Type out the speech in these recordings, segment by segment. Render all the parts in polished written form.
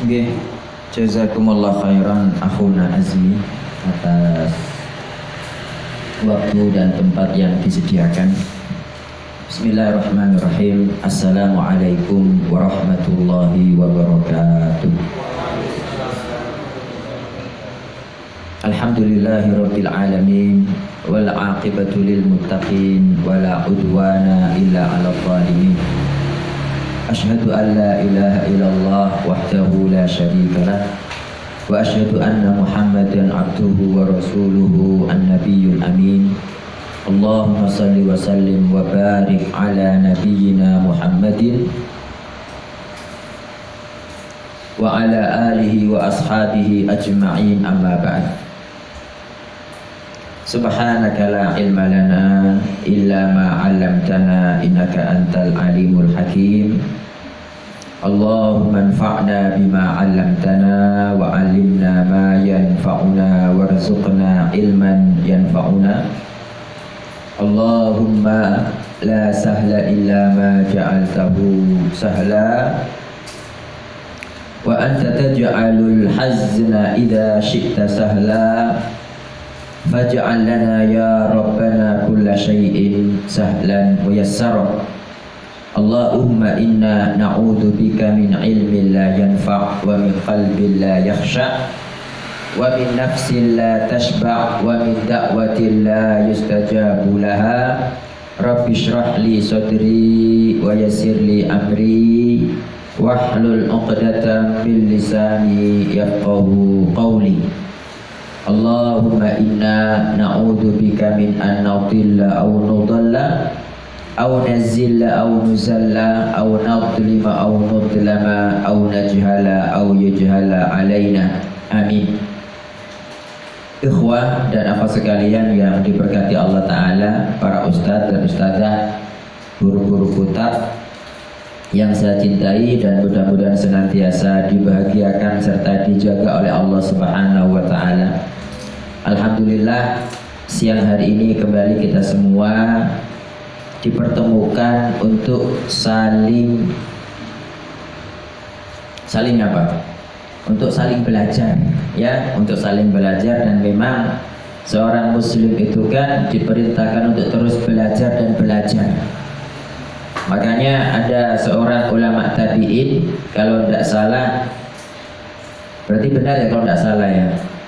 Nggih, jazakumullah khairan akhuna Azmi atas waktu dan tempat yang disediakan. Bismillahirrahmanirrahim. Assalamualaikum warahmatullahi wabarakatuh. Alhamdulillahirabbil alamin wal aqibatu lil muttaqin wala udwana illa 'alal zalimin. Asyhadu an la ilaha illallah wahdahu la syarika lah wa asyhadu anna Muhammadan abduhu wa rasuluhu an-nabiyyul amin. Allahumma salli wa sallim wa barik ala nabiyyina Muhammadin wa ala alihi wa ashabihi ajma'in, amma ba'd. Subhanaka la ilma lana illa ma 'allamtana innaka antal alimul hakim. Allahumma anfa'na bima 'allamtana wa 'allimna ma yanfa'una warzuqna ilman yanfa'una. Allahumma la sahla illa ma ja'altahu sahla wa anta taj'alul hazna idza syi'ta sahla. Faj'al lana ya Rabbana kulla syai'in sahlan muyassara. Allahumma inna na'udzu bika min ilmin la yanfa' wa min qalbin la yakhsha' wa min nafsin la tashba' wa min da'watin la yustajabu laha. Rabbi shrah li sadri wa yassir li amri wahlul 'uqdatam min lisani yafqahu qawli. Allahumma inna na'udzu bika min an nadilla aw nudalla aw nazilla aw nuzalla aw nadlima aw nudlama aw najhala aw yujhala alaina. Amin. Ikhwah dan akhwat sekalian yang diberkati Allah Ta'ala, para ustadz dan ustadzah, guru-guru kutab yang saya cintai dan mudah-mudahan senantiasa dibahagiakan serta dijaga oleh Allah Subhanahu wa Ta'ala. Alhamdulillah, siang hari ini kembali kita semua dipertemukan untuk saling apa? Untuk saling belajar, ya, untuk saling belajar. Dan memang seorang muslim itu kan diperintahkan untuk terus belajar dan belajar. Makanya ada seorang ulama tabi'in, kalau tidak salah, berarti benar ya kalau tidak salah ya,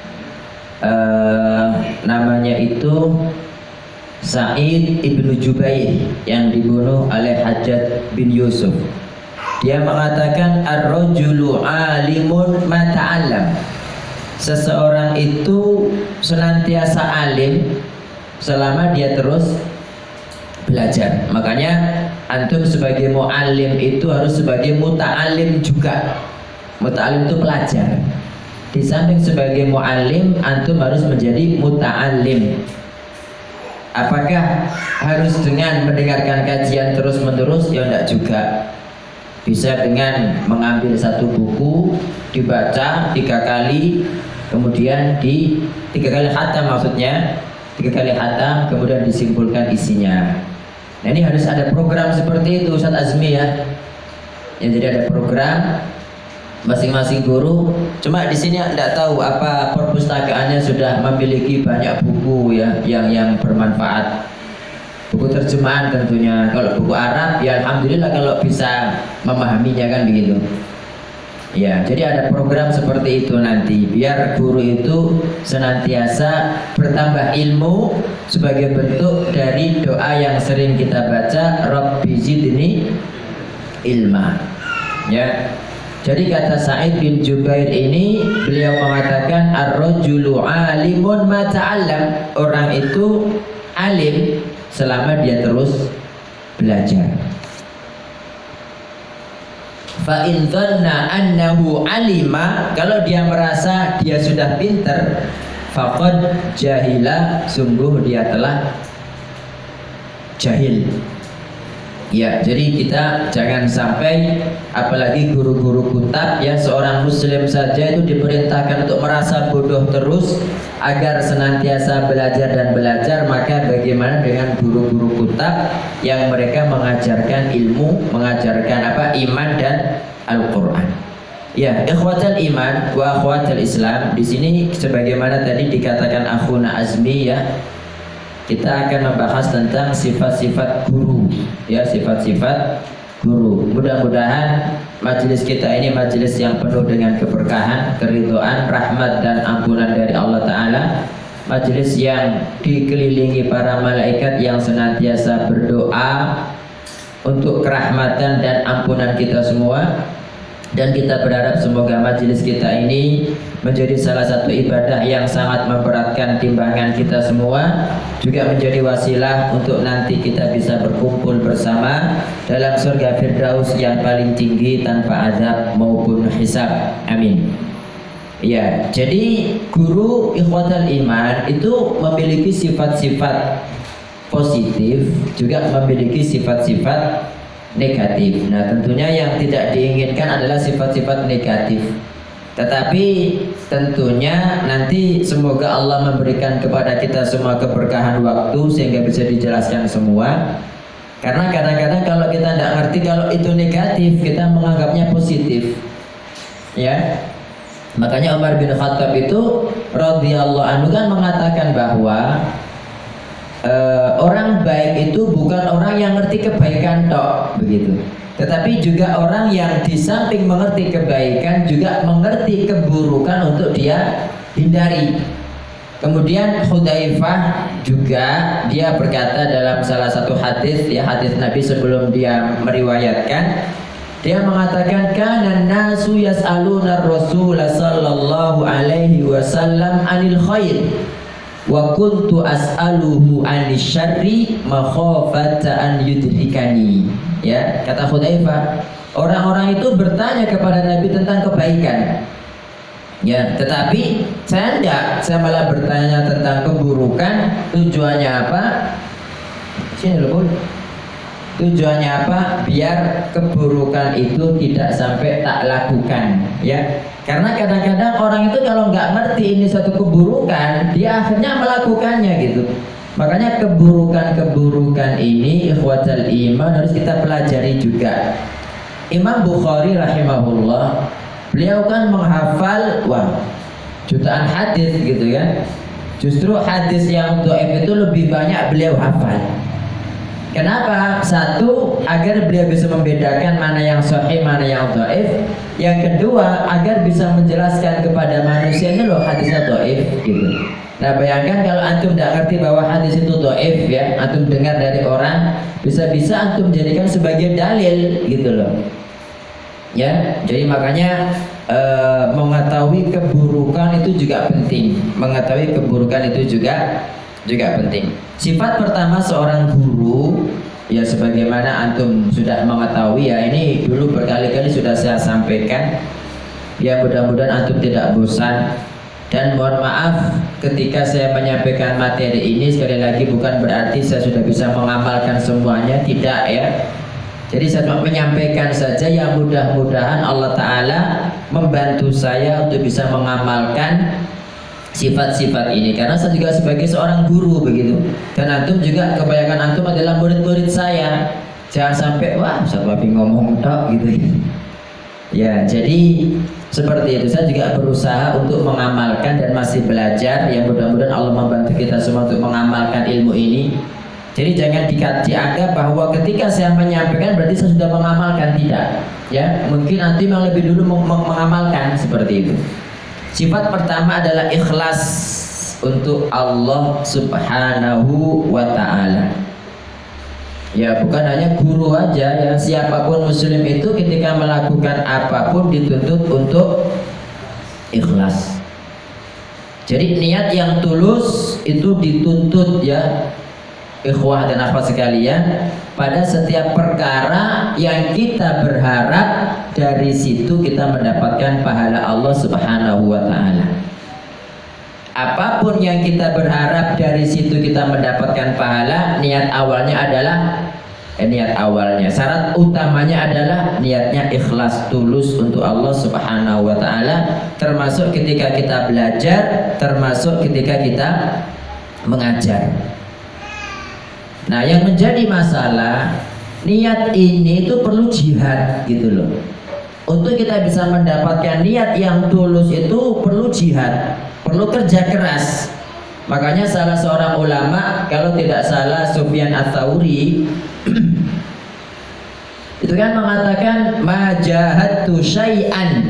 namanya itu Sa'id ibnu Jubair yang dibunuh oleh Hajjaj bin Yusuf. Dia mengatakan ar-rajulu alimun ma ta'allam. Seseorang itu senantiasa alim selama dia terus belajar. Makanya antum sebagai mu'allim itu harus sebagai muta'allim juga. Muta'allim itu pelajar. Di samping sebagai mu'allim, antum harus menjadi muta'allim. Apakah harus dengan mendengarkan kajian terus menerus? Ya enggak juga. Bisa dengan mengambil satu buku, dibaca 3 kali, kemudian 3 kali khatam, maksudnya 3 kali khatam, kemudian disimpulkan isinya. Nah, ini harus ada program seperti itu, Ustaz Azmi ya. Jadi ada program masing-masing guru. Cuma di sini tidak tahu apa perpustakaannya sudah memiliki banyak buku ya yang bermanfaat. Buku terjemahan tentunya. Kalau buku Arab ya alhamdulillah kalau bisa memahaminya kan begitu. Ya, jadi ada program seperti itu nanti biar guru itu senantiasa bertambah ilmu sebagai bentuk dari doa yang sering kita baca, Rabbi zidni ilma. Ya. Jadi kata Sa'id bin Jubair ini, beliau mengatakan ar-rajulu alimun ma ta'allam. Orang itu alim selama dia terus belajar. Fa in dhanna annahu alima, kalau dia merasa dia sudah pintar, faqad jahila, sungguh dia telah jahil. Ya, jadi kita jangan sampai, apalagi guru-guru kutab ya, seorang muslim saja itu diperintahkan untuk merasa bodoh terus agar senantiasa belajar dan belajar. Maka bagaimana dengan guru-guru kutab yang mereka mengajarkan ilmu, mengajarkan iman dan Al-Quran. Ya, ikhwatal iman wa akhwatal Islam. Di sini sebagaimana tadi dikatakan akhuna Azmi ya, kita akan membahas tentang sifat-sifat guru, ya, sifat-sifat guru. Mudah-mudahan majelis kita ini majelis yang penuh dengan keberkahan, keridhaan, rahmat dan ampunan dari Allah Ta'ala. Majelis yang dikelilingi para malaikat yang senantiasa berdoa untuk kerahmatan dan ampunan kita semua. Dan kita berharap semoga majelis kita ini menjadi salah satu ibadah yang sangat memberatkan timbangan kita semua, juga menjadi wasilah untuk nanti kita bisa berkumpul bersama dalam surga Firdaus yang paling tinggi tanpa azab maupun hisab. Amin. Ya, jadi guru ikhwatal iman itu memiliki sifat-sifat positif, juga memiliki sifat-sifat negatif. Nah, tentunya yang tidak diinginkan adalah sifat-sifat negatif. Tetapi tentunya nanti semoga Allah memberikan kepada kita semua keberkahan waktu sehingga bisa dijelaskan semua. Karena kadang-kadang kalau kita tidak ngerti kalau itu negatif, kita menganggapnya positif. Ya. Makanya Umar bin Khattab itu radhiyallahu anhu kan mengatakan bahwa orang baik itu bukan orang yang ngerti kebaikan tok, begitu. Tetapi juga orang yang di samping mengerti kebaikan juga mengerti keburukan untuk dia hindari. Kemudian Hudzaifah juga dia berkata dalam salah satu hadis, ya hadis Nabi sebelum dia meriwayatkan, dia mengatakan kana nasu yas'aluna ar-rasul sallallahu alaihi wasallam 'anil khair wa kuntu as'aluhu 'anil syarri makhafata an yudrikani. Ya, kata Hudzaifah, orang-orang itu bertanya kepada Nabi tentang kebaikan. Ya, tetapi saya enggak, saya malah bertanya tentang keburukan. Tujuannya apa? Sini loh, Bu. Tujuannya apa? Biar keburukan itu tidak sampai tak lakukan, ya. Karena kadang-kadang orang itu kalau nggak ngerti ini satu keburukan, dia akhirnya melakukannya gitu. Makanya keburukan-keburukan ini ikhwatal iman harus kita pelajari juga. Imam Bukhari rahimahullah, beliau kan menghafal jutaan hadis gitu ya. Justru hadis yang dhaif itu lebih banyak beliau hafal. Kenapa? Satu, agar beliau bisa membedakan mana yang sahih, mana yang dhaif. Yang kedua, agar bisa menjelaskan kepada manusia ini loh hadisnya dhaif gitu. Nah, bayangkan kalau antum tidak ngerti bahwa hadis itu dhaif ya, antum dengar dari orang, bisa-bisa antum jadikan sebagai dalil gitu loh. Ya, jadi makanya mengetahui keburukan itu juga penting. Mengetahui keburukan itu juga penting. Sifat pertama seorang guru, ya sebagaimana antum sudah mengetahui ya, ini dulu berkali-kali sudah saya sampaikan. Ya mudah-mudahan antum tidak bosan. Dan mohon maaf ketika saya menyampaikan materi ini, sekali lagi bukan berarti saya sudah bisa mengamalkan semuanya, tidak ya. Jadi saya cuma menyampaikan saja yang mudah-mudahan Allah Ta'ala membantu saya untuk bisa mengamalkan sifat-sifat ini. Karena saya juga sebagai seorang guru begitu. Dan antum juga, kebanyakan antum adalah murid-murid saya. Jangan sampai, wah Ustaz Wafi ngomong tok gitu. Ya, jadi seperti itu. Saya juga berusaha untuk mengamalkan dan masih belajar. Yang mudah-mudahan Allah membantu kita semua untuk mengamalkan ilmu ini. Jadi jangan dianggap bahwa ketika saya menyampaikan berarti saya sudah mengamalkan, tidak. Ya, mungkin nanti yang lebih dulu mengamalkan seperti itu. Sifat pertama adalah ikhlas untuk Allah Subhanahu wa ta'ala. Ya, bukan hanya guru aja, ya siapapun muslim itu ketika melakukan apapun dituntut untuk ikhlas. Jadi niat yang tulus itu dituntut ya, ikhwah dan akhwat sekalian, pada setiap perkara yang kita berharap dari situ kita mendapatkan pahala Allah Subhanahu wa ta'ala. Apapun yang kita berharap dari situ kita mendapatkan pahala, niat awalnya adalah syarat utamanya adalah niatnya ikhlas tulus untuk Allah Subhanahu wa ta'ala, termasuk ketika kita belajar, termasuk ketika kita mengajar. Nah, yang menjadi masalah, niat ini itu perlu jihad gitu loh. Untuk kita bisa mendapatkan niat yang tulus itu perlu jihad, perlu kerja keras. Makanya salah seorang ulama, kalau tidak salah Sufyan Ats-Tsauri itu kan mengatakan majahatu syai'an.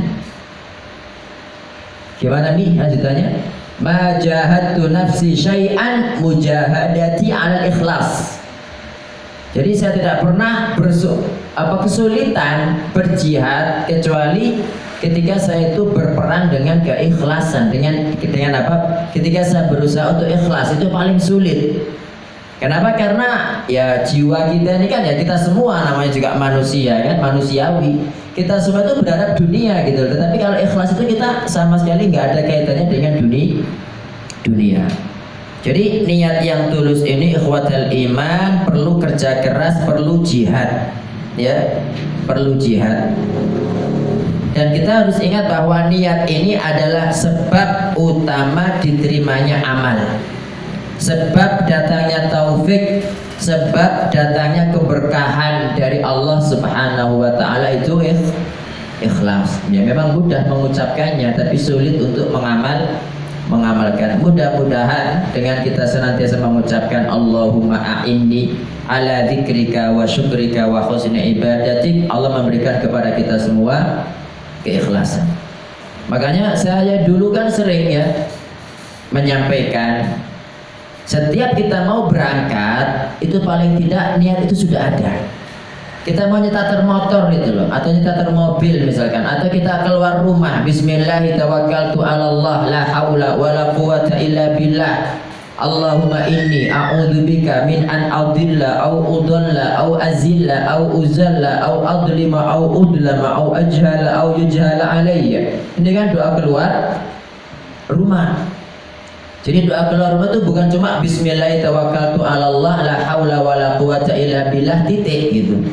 Gimana nih lanjutannya? Majahatu nafsi syai'an mujahadati 'alal ikhlas. Jadi saya tidak pernah kesulitan berjihad kecuali ketika saya itu berperang dengan keikhlasan, dengan apa? Ketika saya berusaha untuk ikhlas itu paling sulit. Kenapa? Karena ya jiwa kita ini kan ya kita semua namanya juga manusia kan, manusiawi. Kita semua itu berharap dunia gitu. Tetapi kalau ikhlas itu kita sama sekali nggak ada kaitannya dengan dunia. Jadi niat yang tulus ini ikhwatal iman perlu kerja keras, perlu jihad, ya, perlu jihad. Dan kita harus ingat bahwa niat ini adalah sebab utama diterimanya amal, sebab datangnya taufik, sebab datangnya keberkahan dari Allah Subhanahu wa Ta'ala itu ikhlas. Ya memang mudah mengucapkannya, tapi sulit untuk mengamalkan. Mudah-mudahan dengan kita senantiasa mengucapkan Allahumma a'inni ala dzikrika wa syukrika wa husni ibadatik, Allah memberikan kepada kita semua keikhlasan. Makanya saya dulu kan sering ya menyampaikan, setiap kita mau berangkat itu paling tidak niat itu sudah ada. Kita mau nyetater motor gitu loh, atau nyetater mobil misalkan, atau kita keluar rumah, bismillah tawakkaltu 'ala Allah la haula wala quwata illa billah. Allahumma inni a'udzubika min an adilla au udalla au azilla au uzalla au adlima au udlama au ajhala au yujhala alayya. Ini kan doa keluar rumah. Jadi doa keluar rumah itu bukan cuma bismillah tawakkaltu 'ala Allah la haula wala quwata illa billah titik gitu.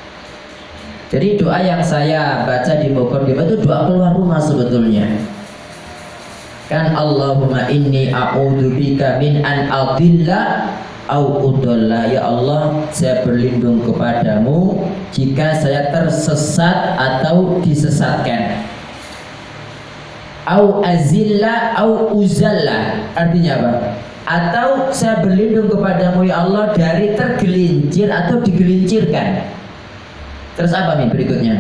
Jadi doa yang saya baca di Muqaddimah itu doa keluar rumah sebetulnya. Kan Allahumma inni a'udzubika min an adilla au udalla. Ya Allah, saya berlindung kepadamu jika saya tersesat atau disesatkan. Au azilla au uzalla. Artinya apa? Atau saya berlindung kepadamu ya Allah dari tergelincir atau digelincirkan. Terus apa nih berikutnya?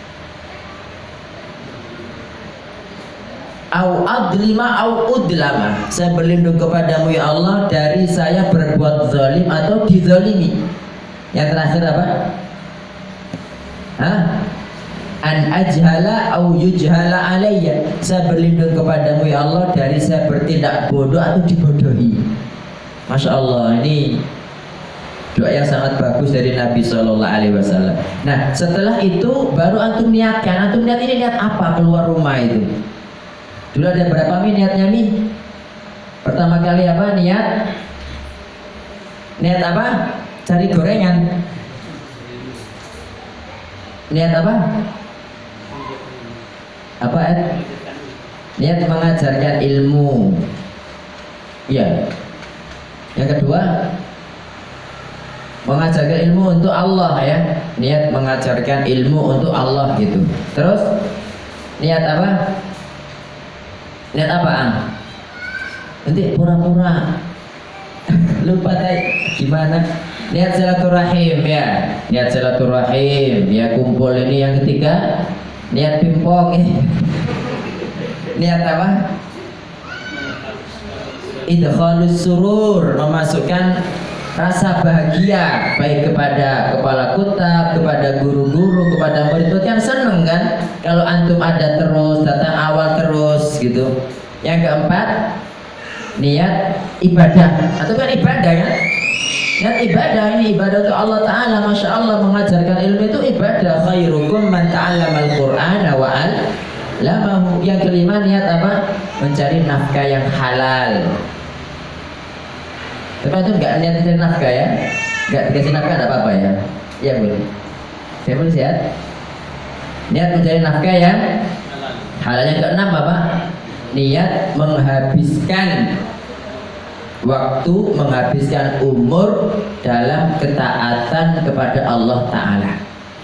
Au adlima au udlama. Saya berlindung kepadamu ya Allah dari saya berbuat zalim atau dizalimi. Yang terakhir apa? An ajhala au yujhala alayya. Saya berlindung kepadamu ya Allah dari saya bertindak bodoh atau dibodohi. Masya Allah, ini doa yang sangat bagus dari Nabi Shallallahu Alaihi Wasallam. Nah setelah itu baru antum niatkan. Antum niat ini niat apa keluar rumah itu? Dulu ada berapa niatnya nih? Pertama kali apa niat? Niat apa? Cari gorengan. Niat apa? Apa niat mengajarkan ilmu. Iya. Yang kedua mengajarkan ilmu untuk Allah ya, niat mengajarkan ilmu untuk Allah gitu. Terus niat apa? Niat apaan? Nanti pura-pura lupa tadi gimana? Niat silaturahim ya, niat silaturahim ya, kumpul ini. Yang ketiga niat pingpong. Niat apa? Idkhalus surur, memasukkan rasa bahagia baik kepada kepala kutab, kepada guru-guru, kepada murid. Kan seneng kan kalau antum ada terus, datang awal terus gitu. Yang keempat niat ibadah. Atau kan ibadah kan? Niat ibadah, ini ibadah untuk Allah Ta'ala. Masya Allah, mengajarkan ilmu itu ibadah. Khairukum man ta'allamal qur'ana wa 'allamahu. Yang kelima niat apa? Mencari nafkah yang halal. Tapi itu nggak niat mencari nafkah ya, nggak dikasih nafkah ada apa-apa ya? Iya boleh. Saya boleh lihat. Niat mencari nafkah yang halal. Yang keenam apa? Niat menghabiskan waktu, menghabiskan umur dalam ketaatan kepada Allah Ta'ala.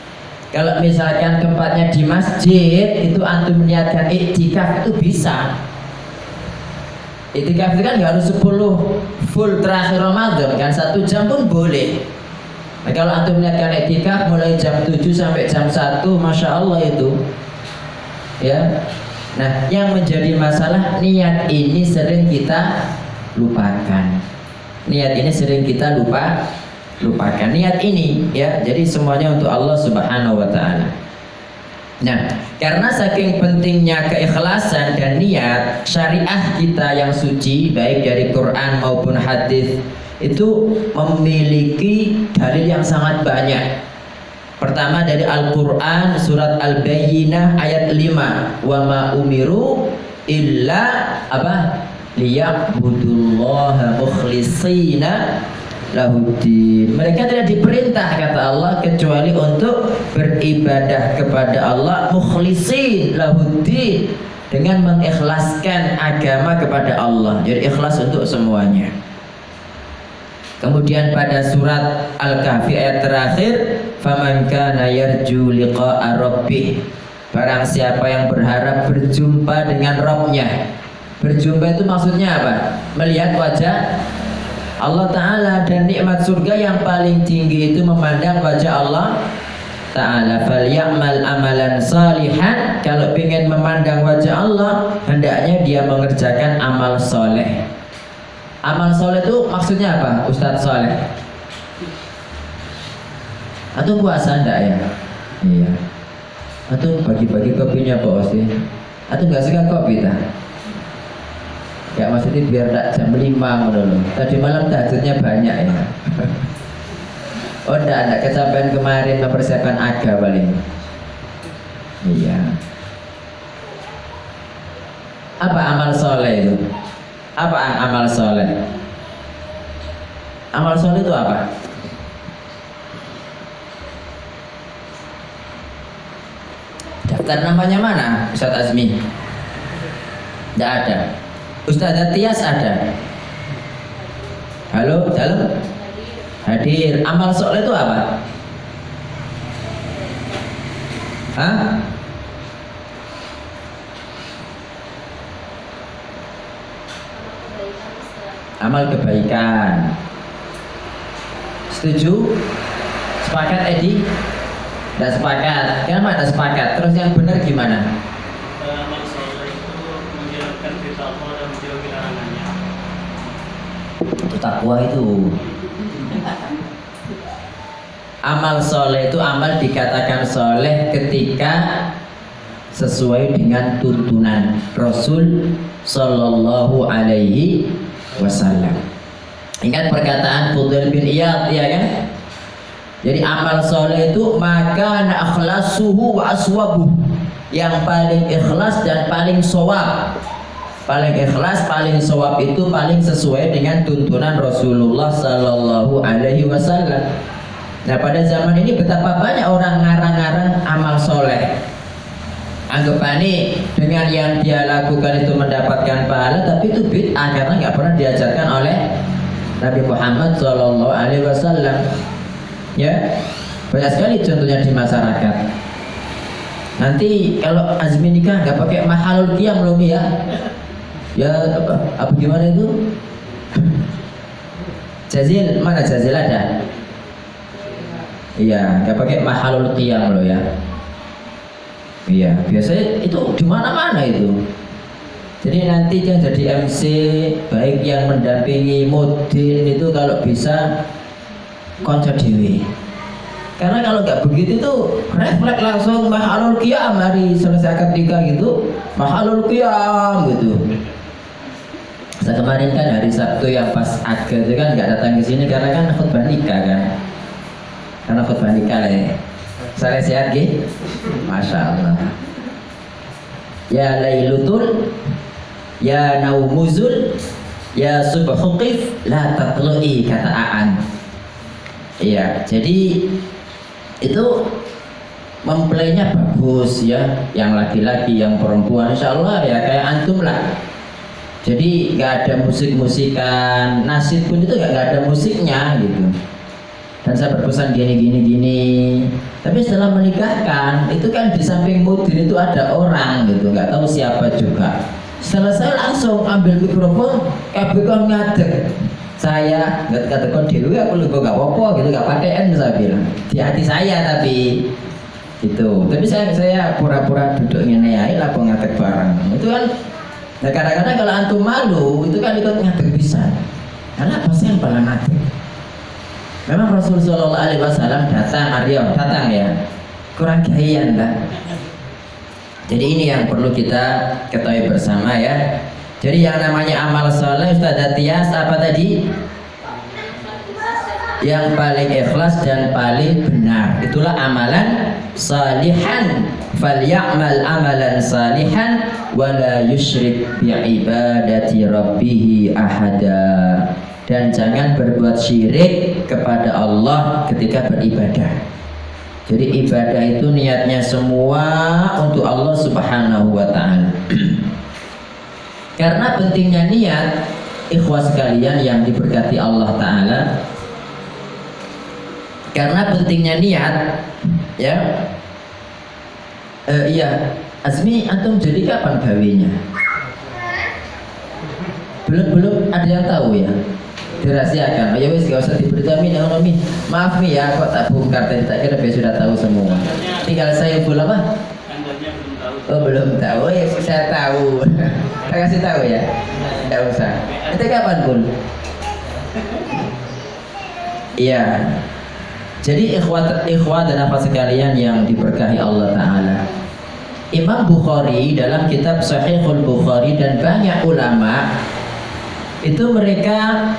Kalau misalkan tempatnya di masjid, itu antum niatkan iktikaf itu bisa. Iktikaf itu kan nggak harus 10 full terakhir Ramadan kan, 1 jam pun boleh. Nah, kalau antum niatkan iktikaf mulai jam 7 sampai jam 1, Masya Allah itu ya. Nah, yang menjadi masalah niat ini sering kita lupakan. Niat ini sering kita lupakan niat ini ya. Jadi semuanya untuk Allah Subhanahu wa taala. Nah, karena saking pentingnya keikhlasan dan niat, syariat kita yang suci baik dari Quran maupun hadis itu memiliki dalil yang sangat banyak. Pertama dari Al-Qur'an surat Al-Bayyinah ayat 5, wa ma umiru illa apa? Liya'budullaha mukhlishina lahuddin. Mereka tidak diperintah kata Allah kecuali untuk beribadah kepada Allah mukhlisin lahuddin, dengan mengikhlaskan agama kepada Allah. Jadi ikhlas untuk semuanya. Kemudian pada surat Al-Kahfi ayat terakhir, faman kana yarju liqa'a rabbih, barang siapa yang berharap berjumpa dengan Rabbnya. Berjumpa itu maksudnya apa? Melihat wajah Allah Ta'ala, dan nikmat surga yang paling tinggi itu memandang wajah Allah Ta'ala. Falyamal amalan salihan, kalau ingin memandang wajah Allah hendaknya dia mengerjakan amal soleh. Amal soleh itu maksudnya apa Ustadz Soleh? Atau puasa enggak ya? Iya. Atau bagi-bagi kopinya Pak Osti? Atau nggak suka kopi tak? Ya maksudnya biar tak jam 5 dulu. Tadi malam tahajudnya banyak ya. Oh enggak kecapean kemarin mempersiapkan aga paling. Iya. Apa amal soleh itu? Apa amal soleh? Amal soleh itu apa? Daftar namanya mana Ustaz Azmi? Tidak ada. Ustazah Tias ada? Halo, dalam? Hadir. Amal soleh itu apa? Hah? Amal kebaikan. Setuju? Sepakat Edi? Tidak sepakat. Kenapa tidak sepakat? Terus yang benar gimana? Amal soleh itu menjalankan perintah Allah dan menjauhi larangannya. Itu takwa itu. Amal soleh itu amal dikatakan soleh ketika sesuai dengan tuntunan Rasul Sallallahu Alaihi Wasallam. Ingat perkataan Fudail bin Iyad ya kan? Jadi amal soleh itu maka akhlasuhu wa aswabuh, yang paling ikhlas dan paling shawab. Paling ikhlas, paling shawab itu paling sesuai dengan tuntunan Rasulullah Sallallahu Alaihi Wasallam. Nah pada zaman ini betapa banyak orang ngarang-ngarang amal soleh. Anggapannya dengan yang dia lakukan itu mendapatkan pahala, tapi itu bid'ah karena nggak pernah diajarkan oleh Nabi Muhammad Sallallahu Alaihi Wasallam. Ya, banyak sekali contohnya di masyarakat. Nanti kalau Azmi nikah nggak pakai mahalul qiyam loh ya. Ya apa gimana itu? Jazil, mana Jazil ada? Iya, nggak pakai mahalul qiyam loh ya. Iya, biasanya itu di mana-mana itu. Jadi nanti yang jadi MC, baik yang mendampingi model itu kalau bisa konco dewi. Karena kalau nggak begitu tuh refleks langsung mahalul qiyam, hari selesai akad nikah gitu, mahalul qiyam gitu. Saya kemarin kan hari Sabtu yang pas akad itu kan nggak datang ke sini karena kan khutbah nikah kan. Karena khutbah nikah lah ya. Saya sehat gitu, Masya Allah. Ya laylutul, ya naumuzul, ya subhukif, la tatlu'i, kata Aan. Iya, jadi itu mempelainya bagus ya, yang laki-laki, yang perempuan, insya Allah ya kayak antum lah. Jadi nggak ada musik-musikan, nasid pun itu nggak ada musiknya gitu. Dan saya berpesan gini. Tapi setelah menikahkan itu kan di samping mudin itu ada orang gitu, nggak tahu siapa juga. Selesai langsung ambil mikrofon, kabeh kon ngadeg. Saya nggak kata kon dewi aku lupa nggak apa-apa gitu, nggak pakai N saya bilang. Di hati saya tapi gitu. Tapi saya pura-pura duduk ngene ae lah ngadeg bareng. Itu kan nah kadang-kadang kalau antum malu itu kan ikut ngadeg bisa. Karena pasti yang paling ngadeg. Memang Rasulullah SAW datang ya, kurang gayan kan. Jadi ini yang perlu kita ketahui bersama ya. Jadi yang namanya amal soleh Ustaz Tias apa tadi? Yang paling ikhlas dan paling benar. Itulah amalan salihan. Falyamal amalan salihan wala yusyrik bi'ibadati rabbih ahada. Dan jangan berbuat syirik kepada Allah ketika beribadah. Jadi ibadah itu niatnya semua untuk Allah Subhanahu wa ta'ala. Karena pentingnya niat, ikhwas sekalian yang diberkati Allah ta'ala. Karena pentingnya niat, ya. Iya, Azmi antum jadi kapan gawinya? Belum ada yang tahu ya. Dirahasiakan. Ya wis gak usah diberitahu ya Min. Maaf nih ya kok tak bongkar tadi, tak kira biar sudah tahu semua. Tinggal saya full apa? Kantornya belum tahu. Oh belum tahu, ya saya tahu. Saya kasih tahu ya. Tidak usah. Itu kapan Bun? Iya. Jadi ikhwah dan apa sekalian yang diberkahi Allah Ta'ala, Imam Bukhari dalam kitab Sahihul Bukhari dan banyak ulama itu mereka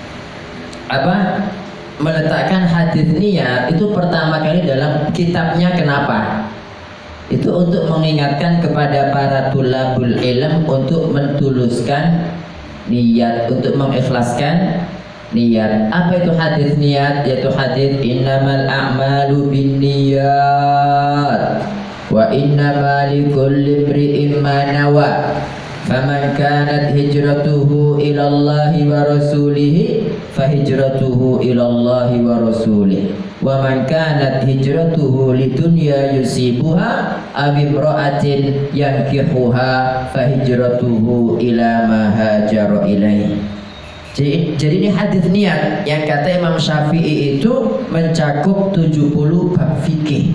meletakkan hadis niat itu pertama kali dalam kitabnya. Kenapa? Itu untuk mengingatkan kepada para tulabul ilm untuk mentuluskan niat, untuk mengikhlaskan niat. Apa itu hadis niat? Yaitu hadis innamal a'malu binniyat wa innama likulli imri'in ma nawa. Faman kanat hijratuhu ilallahi wa rasulihi fahijratuhu ilallahi wa rasulih. Wa man kanat hijratuhu lidunya yusibuha aw imra'atin yankihuha fahijratuhu ila ma hajara ilaihi. Jadi ini hadis niat yang kata Imam Syafi'i itu mencakup 70 bab fikih.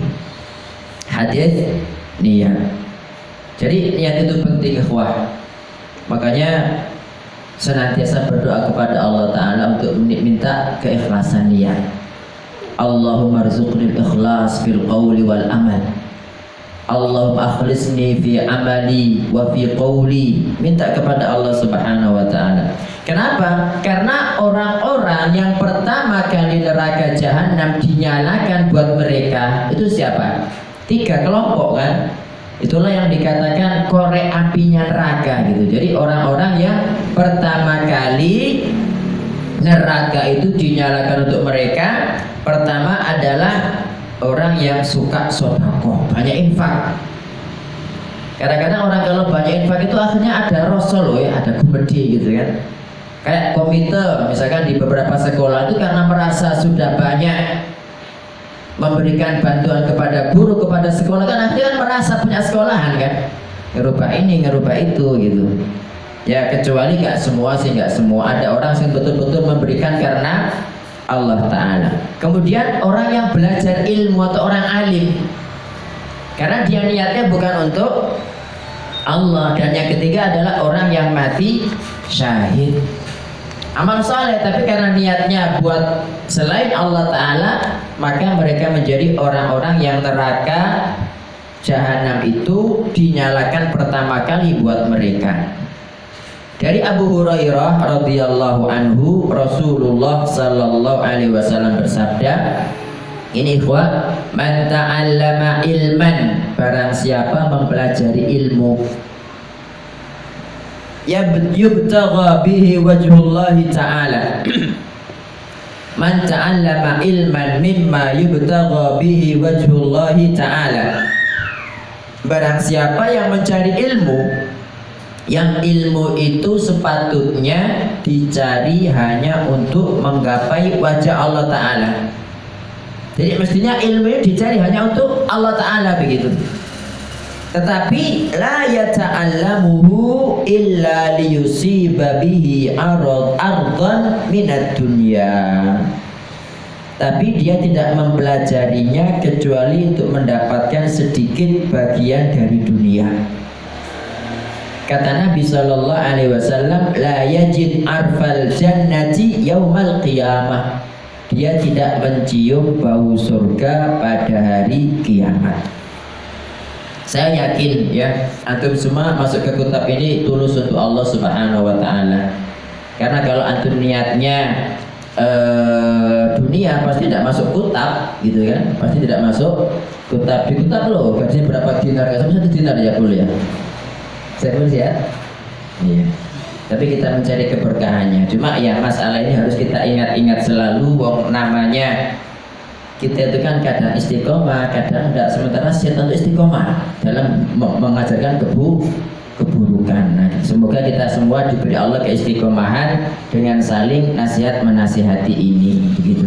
Hadis niat. Jadi niat itu penting ikhwah. Makanya senantiasa berdoa kepada Allah Ta'ala untuk minta keikhlasan niat. Allahumma rzuqni ikhlas fil qawli wal amal. Allahumma akhlisni fi amali wa fi qawli. Minta kepada Allah Subhanahu wa Ta'ala. Kenapa? Karena orang-orang yang pertama kali neraka jahanam dinyalakan buat mereka itu siapa? 3 kelompok kan? Itulah yang dikatakan korek apinya neraka gitu. Jadi orang-orang yang pertama kali neraka itu dinyalakan untuk mereka, pertama adalah orang yang suka sedekah, banyak infak. Kadang-kadang orang kalau banyak infak itu akhirnya ada rosol loh ya, ada gumedi gitu kan. Kayak komite misalkan di beberapa sekolah itu karena merasa sudah banyak memberikan bantuan kepada guru, kepada sekolah kan akhirnya kan merasa punya sekolahan kan, ngerubah ini ngerubah itu gitu ya. Kecuali gak semua sih, gak semua, ada orang yang betul-betul memberikan karena Allah Ta'ala. Kemudian orang yang belajar ilmu atau orang alim karena dia niatnya bukan untuk Allah. Dan yang ketiga adalah orang yang mati syahid, amal soleh tapi karena niatnya buat selain Allah Ta'ala, maka mereka menjadi orang-orang yang neraka jahanam itu dinyalakan pertama kali buat mereka. Dari Abu Hurairah radhiyallahu anhu, Rasulullah sallallahu alaihi wasallam bersabda, ini ikhwah, man ta'allama ilman, barang siapa mempelajari ilmu yubtagha bihi wajhullahi ta'ala. Man ta'allama ilman mimma yubtagha bihi wajhullahi ta'ala, barang siapa yang mencari ilmu yang ilmu itu sepatutnya dicari hanya untuk menggapai wajah Allah Ta'ala. Jadi mestinya ilmu ini dicari hanya untuk Allah Ta'ala begitu. Tetapi la yata'allamuhu illa liyusiba bihi ardan minad dunya. Tapi dia tidak mempelajarinya kecuali untuk mendapatkan sedikit bagian dari dunia. Kata Nabi Sallallahu Alaihi Wasallam, la yajid arfal jannati yaumal qiyamah. Dia tidak mencium bau surga pada hari kiamat. Saya yakin ya, antum semua masuk ke kitab ini tulus untuk Allah Subhanahu Wa Taala. Karena kalau antum niatnya dunia pasti tidak masuk kitab, gitu kan? Pasti tidak masuk kitab. Di kitab loh, gajinya berapa dinar? Gak sampai 1 dinar ya boleh ya. Saya tulis ya. Iya. Tapi kita mencari keberkahannya. Cuma ya masalah ini harus kita ingat-ingat selalu. Wong namanya kita itu kan kadang istiqomah, kadang tidak. Sementara setan itu istiqomah dalam mengajarkan keburukan. Nah, semoga kita semua diberi Allah keistiqomahan dengan saling nasihat menasihati ini, begitu.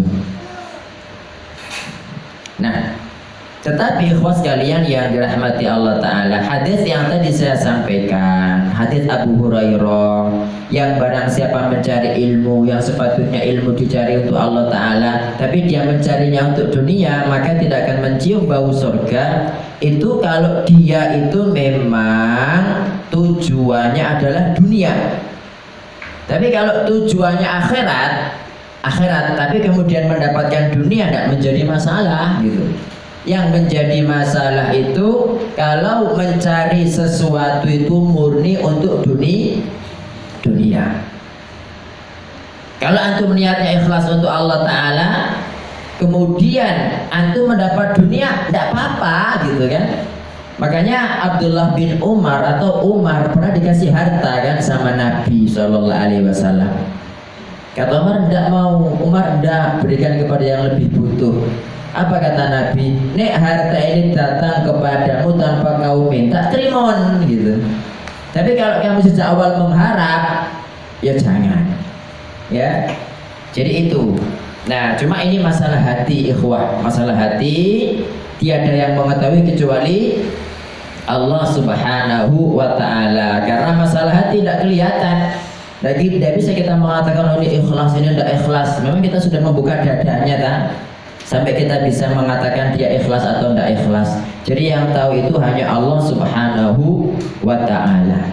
Nah, tetapi ikhwas sekalian yang dirahmati Allah Ta'ala, hadis yang tadi saya sampaikan, hadis Abu Hurairah, yang barang siapa mencari ilmu yang sepatutnya ilmu dicari untuk Allah Ta'ala, tapi dia mencarinya untuk dunia, maka tidak akan mencium bau surga. Itu kalau dia itu memang tujuannya adalah dunia. Tapi kalau tujuannya akhirat, tapi kemudian mendapatkan dunia, tidak menjadi masalah gitu. Yang menjadi masalah itu kalau mencari sesuatu itu murni untuk dunia. Kalau antum niatnya ikhlas untuk Allah Ta'ala, kemudian antum mendapat dunia, tidak apa-apa gitu kan. Makanya Abdullah bin Umar atau Umar pernah dikasih harta kan sama Nabi Shallallahu Alaihi Wasallam. Kata Umar tidak mau, Umar tidak, berikan kepada yang lebih butuh. Apa kata Nabi? Nek harta ini datang kepadamu tanpa kau minta, terimon gitu. Tapi kalau kamu sejak awal mengharap, ya jangan. Ya, jadi itu. Nah, cuma ini masalah hati, ikhwah. Masalah hati tiada yang mengetahui kecuali Allah Subhanahu wa Ta'ala. Karena masalah hati tidak kelihatan. Lagi tidak bisa kita mengatakan ini ikhlas, ini tidak ikhlas. Memang kita sudah membuka dadanya tak? Sampai kita bisa mengatakan dia ikhlas atau tidak ikhlas. Jadi yang tahu itu hanya Allah Subhanahu wa Ta'ala.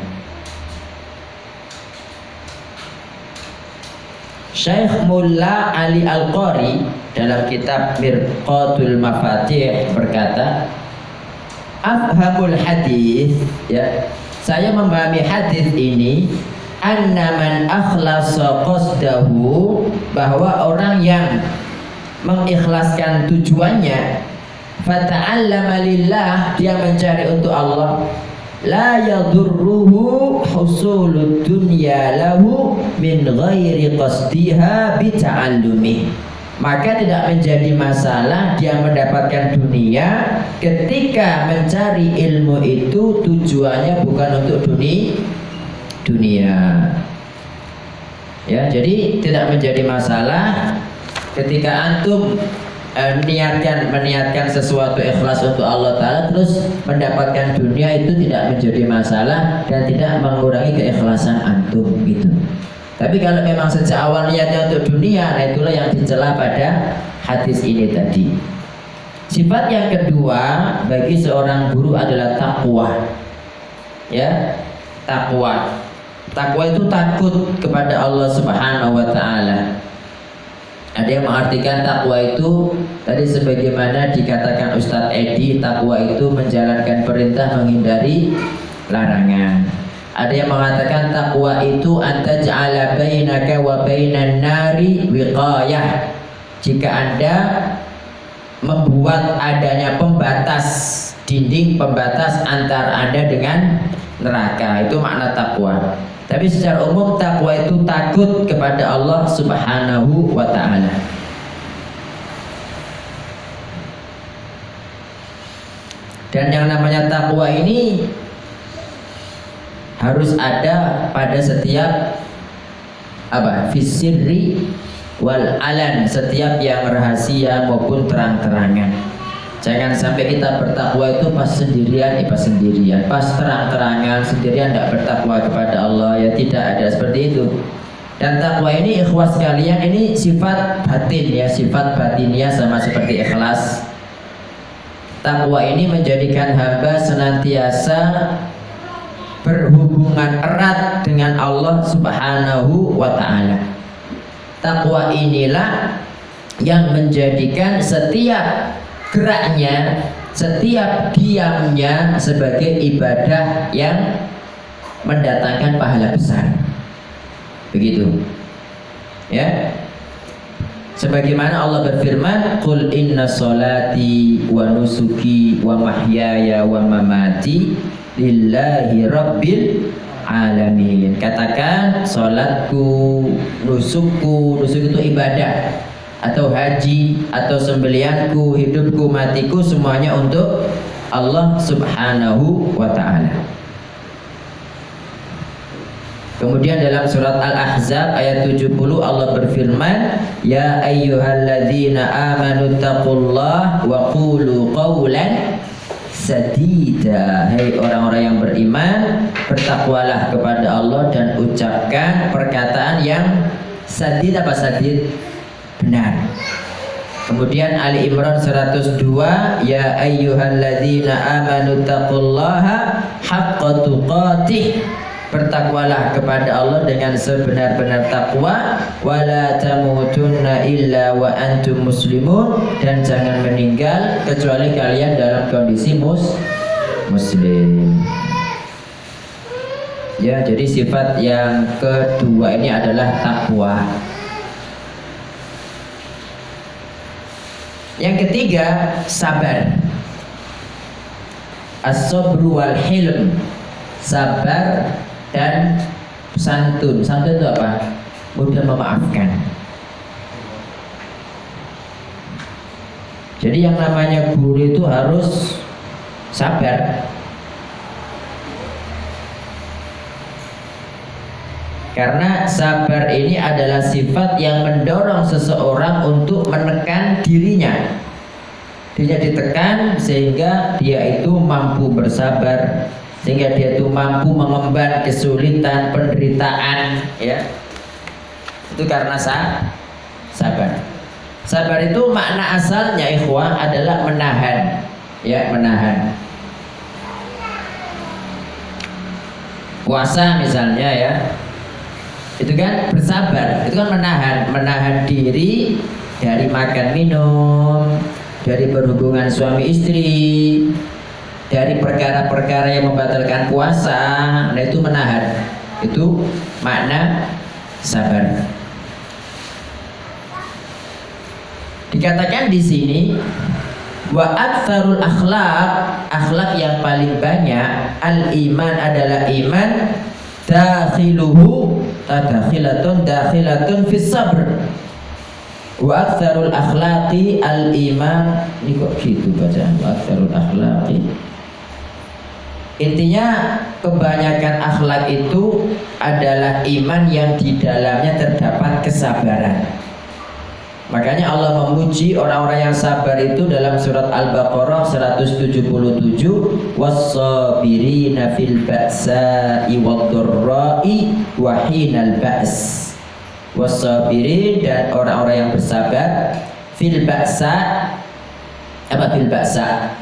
Syekh Mulla Ali Al-Qari dalam kitab Mirqatul Mafatih berkata, afhamul hadis, ya, saya memahami hadis ini, anna man akhlasa qasdahu, bahwa orang yang mengikhlaskan tujuannya, fata'allama lillah, dia mencari untuk Allah, la yadurruhu husulud dunya lahu min ghairi qasdiha bita'allumi, maka tidak menjadi masalah dia mendapatkan dunia ketika mencari ilmu itu tujuannya bukan untuk dunia. Ya, jadi tidak menjadi masalah ketika antum meniatkan sesuatu ikhlas untuk Allah Ta'ala, terus mendapatkan dunia, itu tidak menjadi masalah dan tidak mengurangi keikhlasan antum gitu. Tapi kalau memang sejak awal niatnya untuk dunia, nah itulah yang dicela pada hadis ini tadi. Sifat yang kedua bagi seorang guru adalah takwa. Ya, takwa. Takwa itu takut kepada Allah Subhanahu wa Ta'ala. Ada yang mengartikan takwa itu tadi sebagaimana dikatakan Ustadz Edi, takwa itu menjalankan perintah, menghindari larangan. Ada yang mengatakan takwa itu anta ja'ala bainaka wa bainan nari wiqayah. Jika Anda membuat adanya pembatas, dinding pembatas antara Anda dengan neraka, itu makna takwa. Tapi secara umum takwa itu takut kepada Allah Subhanahu wa Ta'ala. Dan yang namanya takwa ini harus ada pada setiap fisirri wal alan, setiap yang rahasia maupun terang-terangan. Jangan sampai kita bertakwa itu pas sendirian, pas terang-terangan sendirian tidak bertakwa kepada Allah, ya tidak ada seperti itu. Dan takwa ini ikhwas sekalian, ini sifat batin ya, sifat batinnya sama seperti ikhlas. Takwa ini menjadikan hamba senantiasa berhubungan erat dengan Allah Subhanahu wa ta'ala. Takwa inilah yang menjadikan setiap geraknya, setiap diamnya sebagai ibadah yang mendatangkan pahala besar. Begitu. Ya. Sebagaimana Allah berfirman, "Qul inna sholati wa nusuki wa mahyaya wa mamati lillahi rabbil alamin." Katakan, salatku, nusuk itu ibadah, atau haji, atau sembelihanku, hidupku, matiku, semuanya untuk Allah Subhanahu wa ta'ala. Kemudian dalam surat Al-Ahzab ayat 70 Allah berfirman, "Ya ayyuhalladzina amanu taqullaha wa qulu qawlan sadida." Hai orang-orang yang beriman, bertakwalah kepada Allah dan ucapkan perkataan yang sadid. Apa sadid? Benar. Kemudian Ali Imran 102, "Ya ayyuhalladzina amanu taqullaha haqqa tuqatih." Bertakwalah kepada Allah dengan sebenar-benar takwa, wala tamutunna illa wa antum muslimun, dan jangan meninggal kecuali kalian dalam kondisi muslim. Ya, jadi sifat yang kedua ini adalah takwa. Yang ketiga, sabar. As-sabru wal hilm. Sabar dan santun. Santun itu apa? Mudah memaafkan. Jadi yang namanya guru itu harus sabar. Karena sabar ini adalah sifat yang mendorong seseorang untuk menekan dirinya. Dirinya ditekan sehingga dia itu mampu bersabar, sehingga dia itu mampu mengemban kesulitan, penderitaan, ya. Itu karena sabar. Sabar itu makna asalnya ikhwah adalah menahan, ya, menahan. Puasa misalnya, ya, itu kan bersabar, itu kan menahan diri dari makan minum, dari berhubungan suami istri, dari perkara-perkara yang membatalkan puasa. Nah, itu menahan. Itu makna sabar. Dikatakan di sini, wa aktsarul akhlak yang paling banyak, al iman adalah iman, dakhilatun fis sabr. Wa aktsarul akhlaqi al iman. Ini kok gitu bacaan, wa aktsarul akhlaqi. Intinya kebanyakan akhlak itu adalah iman yang di dalamnya terdapat kesabaran. Makanya Allah memuji orang-orang yang sabar itu dalam surat Al-Baqarah 177, was-sabirina fil ba'sa'i wad-dharra'i wa hinal ba's. Was-sabirin, dan orang-orang yang bersabar, fil ba'sa. Apa fil ba'sa?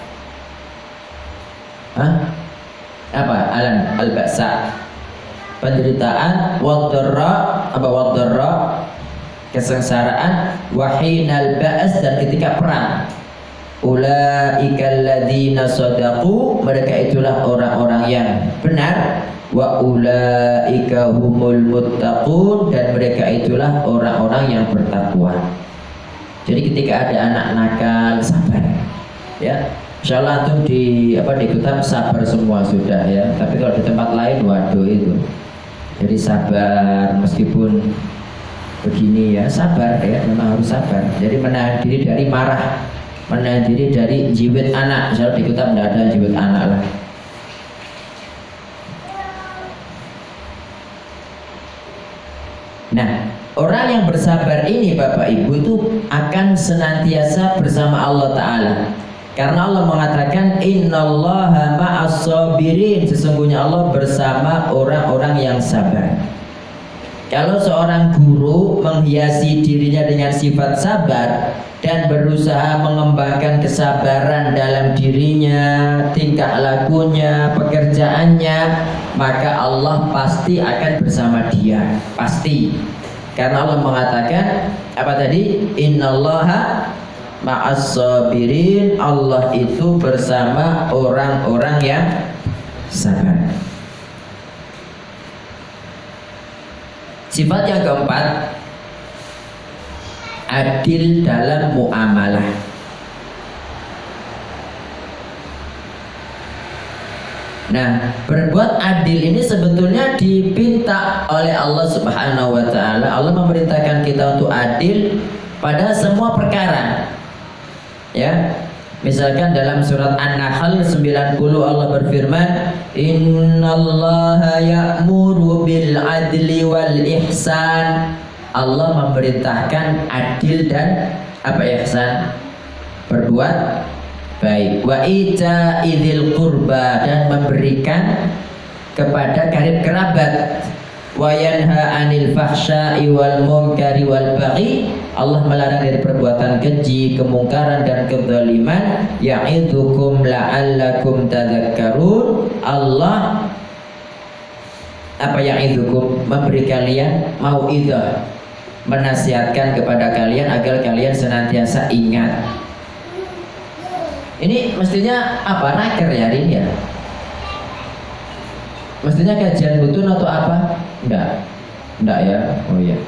Hah? Apa alan al-ba'sa? Penderitaan. Wad-dharra, apa wad-dharra? Kesengsaraan. Wahinal ba's, dan ketika perang. Ulaikal ladzina shadaqu, mereka itulah orang-orang yang benar. Wa ulaika humul muttaqun, dan mereka itulah orang-orang yang bertakwa. Jadi ketika ada anak nakal, sabar, ya. Insyaallah antum di Kutam sabar semua sudah, ya. Tapi kalau di tempat lain, waduh itu. Jadi sabar meskipun begini, ya, sabar, ya, memang harus sabar. Jadi menahan diri dari marah, menahan diri dari jiwit anak. Misalnya di Kutam tidak ada jiwit anak lah. Nah, Orang yang bersabar ini Bapak Ibu itu akan senantiasa bersama Allah Ta'ala. Karena Allah mengatakan innallaha ma'as sabirin, sesungguhnya Allah bersama orang-orang yang sabar. Kalau seorang guru menghiasi dirinya dengan sifat sabar dan berusaha mengembangkan kesabaran dalam dirinya, tingkah lakunya, pekerjaannya, maka Allah pasti akan bersama dia, pasti. Karena Allah mengatakan apa tadi? Innallaha ma'as sabirin, Allah itu bersama orang-orang yang sabar. Sifat yang keempat, adil dalam muamalah. Nah, berbuat adil ini sebetulnya dipinta oleh Allah Subhanahu wa Ta'ala. Allah memerintahkan kita untuk adil pada semua perkara. Ya, misalkan dalam surat An-Nahl 90 Allah berfirman, innallaha ya'muru bil adli wal ihsan. Allah memerintahkan adil dan apa ihsan? Berbuat baik. Wa ita'idzil qurba, dan memberikan kepada karib kerabat. Wa yanha 'anil fahsya'i wal munkari wal baghi. Allah melarang dari perbuatan keji, kemungkaran dan kezaliman. Ya'idzukum la'allakum tadzakkarun. Allah apa ya'idzukum? Memberi kalian mau'izah, menasihatkan kepada kalian agar kalian senantiasa ingat. Ini mestinya apa? Raker ya hari ini ya? Mestinya kajian butun atau apa? Enggak ya? Oh iya.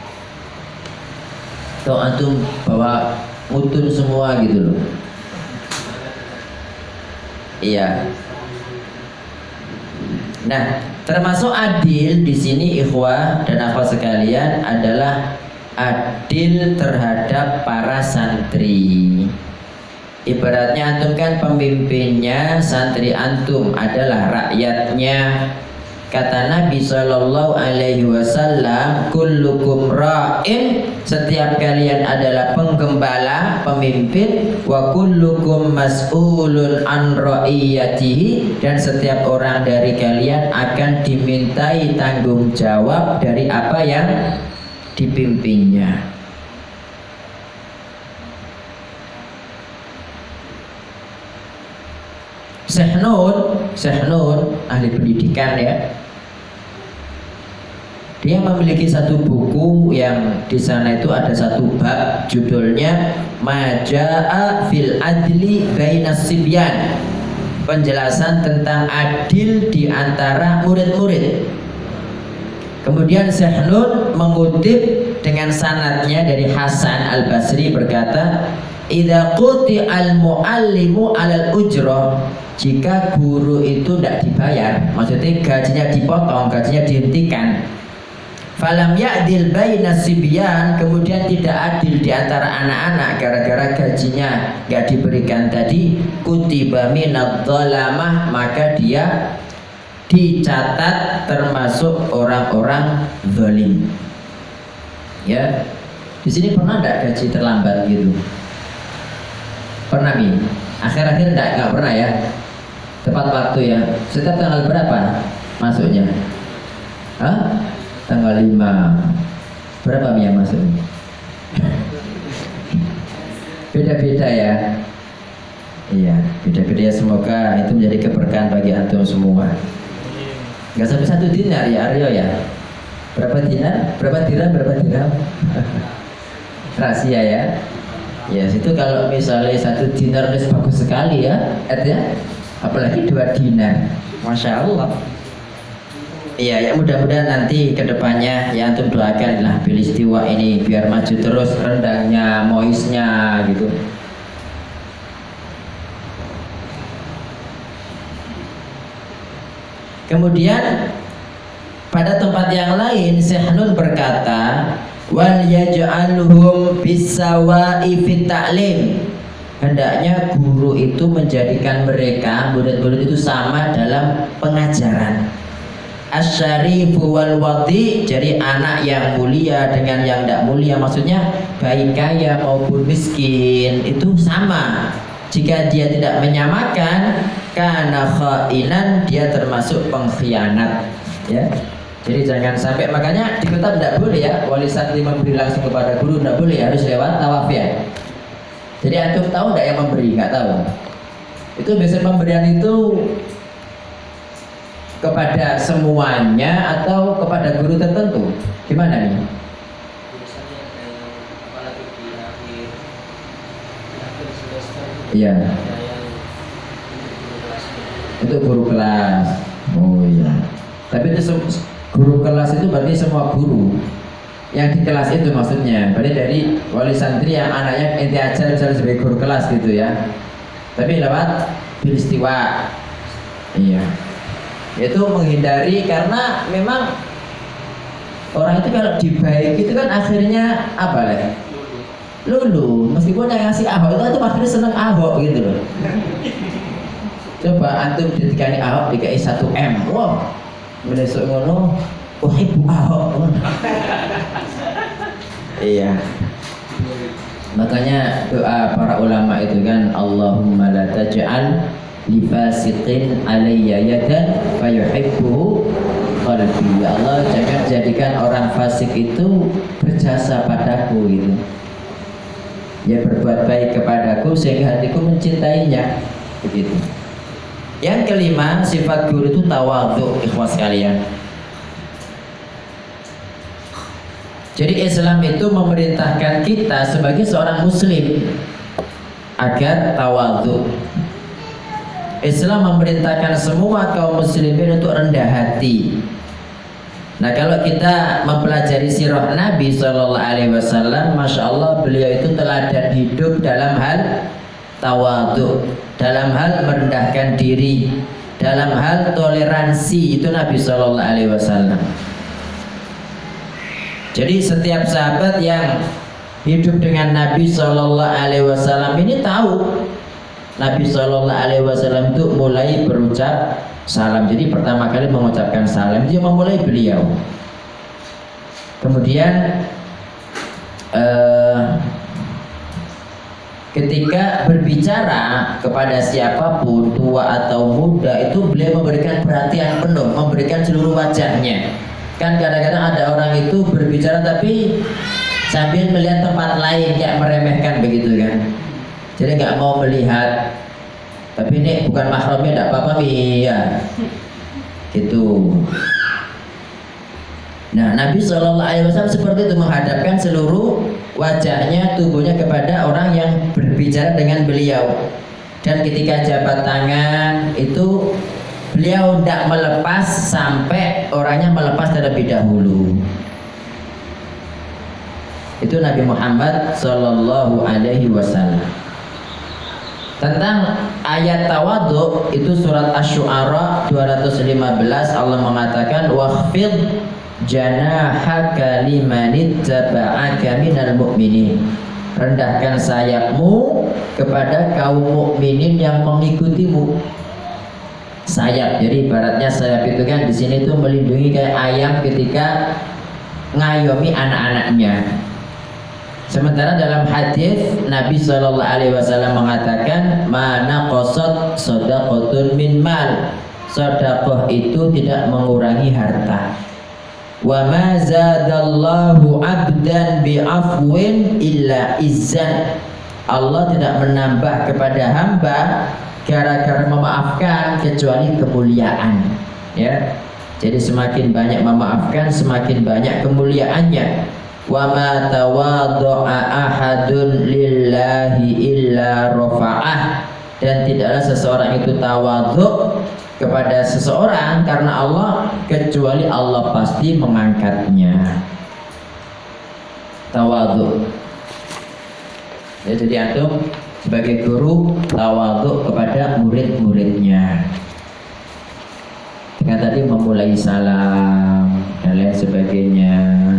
Tuh antum bawa mutun semua gitu loh. Iya. Nah, termasuk adil di sini ikhwah dan akhwat sekalian adalah adil terhadap para santri. Ibaratnya antum kan pemimpinnya, santri antum adalah rakyatnya. Kata Nabi Shallallahu Alaihi Wasallam, kullukum ra'in, setiap kalian adalah penggembala, pemimpin. Wa kullukum mas'ulun an ra'iyatihi, dan setiap orang dari kalian akan dimintai tanggung jawab dari apa yang dipimpinnya. Syekh Nun ahli pendidikan ya. Dia memiliki satu buku yang di sana itu ada satu bab judulnya Maja'a fil adli bainas sibyan. Penjelasan tentang adil di antara murid-murid. Kemudian Syekh Nun mengutip dengan sanadnya dari Hasan Al-Basri berkata, idza quti'al muallimu 'alal ujrah, jika guru itu tidak dibayar, maksudnya gajinya dipotong, gajinya dihentikan. Falam ya'dil bainas sibyan, kemudian tidak adil di antara anak-anak gara-gara gajinya nggak diberikan tadi, kutiba minadh dhalamah, maka dia dicatat termasuk orang-orang zalim. Ya, di sini pernah tidak gaji terlambat gitu? Pernah nih? Akhir-akhir nggak pernah ya? Tepat waktu ya. Setiap tanggal berapa masuknya? Hah? Tanggal 5. Berapa yang masuknya? Beda-beda ya. Iya, beda-beda ya. Semoga itu menjadi keberkahan bagi antum semua. Gak sampai 1 dinar ya Aryo ya? Berapa dinar? Berapa dirham? Berapa dirham? Rahasia ya. Ya situ kalau misalnya 1 dinar itu bagus sekali ya, ya. Apalagi 2 dinar, masya Allah. Iya ya, mudah-mudahan nanti kedepannya ya antum doakan lah Bilistiwa ini biar maju terus, rendangnya, moisnya gitu. Kemudian pada tempat yang lain Syekh Nun berkata, wal yaj'alhum bisawa'i fit ta'lim, hendaknya guru itu menjadikan mereka murid-murid itu sama dalam pengajaran. Asyarifu wal wadi, jadi anak yang mulia dengan yang tidak mulia, maksudnya baik kaya maupun miskin itu sama. Jika dia tidak menyamakan, karena khainan, dia termasuk pengkhianat, ya. Jadi jangan sampai, makanya di kitab tidak boleh ya wali santri memberi langsung kepada guru, tidak boleh, harus lewat tawaf ya. Jadi antum tahu tidak yang memberi? Nggak tahu. Itu biasanya pemberian itu kepada semuanya atau kepada guru tertentu? Gimana nih? Biasanya apalagi di akhir semester Iya. ada yang untuk guru kelasnya. Untuk guru kelas. Oh iya. Tapi itu guru kelas itu berarti semua guru yang di kelas itu maksudnya. Berarti dari wali santri yang anaknya ente ajar misalnya sebagai guru kelas gitu ya. Tapi lewat peristiwa. Iya. Itu menghindari, karena memang orang itu kalau dibaik itu kan akhirnya apa lah? Lulu. Meskipun yang ngasih Ahok itu akhirnya seneng Ahok gitu loh. Coba antum dikani Ahok dikai 1M, wow, besok ngono, wah ibu Ahok. Iya. Makanya doa para ulama itu kan, Allahumma la taj'al li fasiqin alayya yadan fayuhibbu qalbi. Ya Allah, jangan jadikan orang fasik itu berjasa padaku gitu. Dia berbuat baik kepadaku sehingga hatiku mencintainya, begitu. Yang kelima, sifat guru itu tawadhu, ikhwas sekalian. Jadi Islam itu memerintahkan kita sebagai seorang muslim agar tawadhu. Islam memerintahkan semua kaum muslimin untuk rendah hati. Nah, kalau kita mempelajari sirah Nabi Shallallahu Alaihi Wasallam, masya Allah, beliau itu teladan hidup dalam hal tawadhu, dalam hal merendahkan diri, dalam hal toleransi. Itu Nabi Shallallahu Alaihi Wasallam. Jadi setiap sahabat yang hidup dengan Nabi Shallallahu Alaihi Wasallam ini tahu Nabi Shallallahu Alaihi Wasallam itu mulai berucap salam. Jadi pertama kali mengucapkan salam dia memulai beliau. Kemudian ketika berbicara kepada siapapun, tua atau muda, itu beliau memberikan perhatian penuh, memberikan seluruh wajahnya. Kan kadang-kadang ada orang itu berbicara tapi sambil melihat tempat lain, kayak meremehkan begitu kan. Jadi nggak mau melihat. Tapi ini bukan mahramnya, tidak apa-apa ya. Gitu. Nah, Nabi Shallallahu Alaihi Wasallam seperti itu, menghadapkan seluruh wajahnya, tubuhnya kepada orang yang berbicara dengan beliau. Dan ketika jabat tangan itu beliau tidak melepas sampai orangnya melepas terlebih dahulu. Itu Nabi Muhammad Shallallahu Alaihi Wasallam. Tentang ayat tawadhu itu surat Asy-Syu'ara 215, Allah mengatakan wakhfid janahaka limanittaba'aka minal mu'minin. Rendahkan sayapmu kepada kaum mukminin yang mengikutimu. Sayap, jadi ibaratnya sayap itu kan di sini tuh melindungi kayak ayam ketika ngayomi anak-anaknya. Sementara dalam hadis Nabi Shallallahu Alaihi Wasallam mengatakan mana qasad shadaqatun min mal, sedekah itu tidak mengurangi harta. Wa ma zadallahu abdan bi afwin illa izzan. Allah tidak menambah kepada hamba gara-gara memaafkan kecuali kemuliaan, ya. Jadi semakin banyak memaafkan, semakin banyak kemuliaannya. Wa ma tawadda'a ahadun lillahi illa rafa'ah. Dan tidaklah seseorang itu tawadhu kepada seseorang karena Allah kecuali Allah pasti mengangkatnya. Tawadhu. Ya, jadi antum sebagai guru tawadhu kepada murid-muridnya. Dengan tadi memulai salam dan lain sebagainya.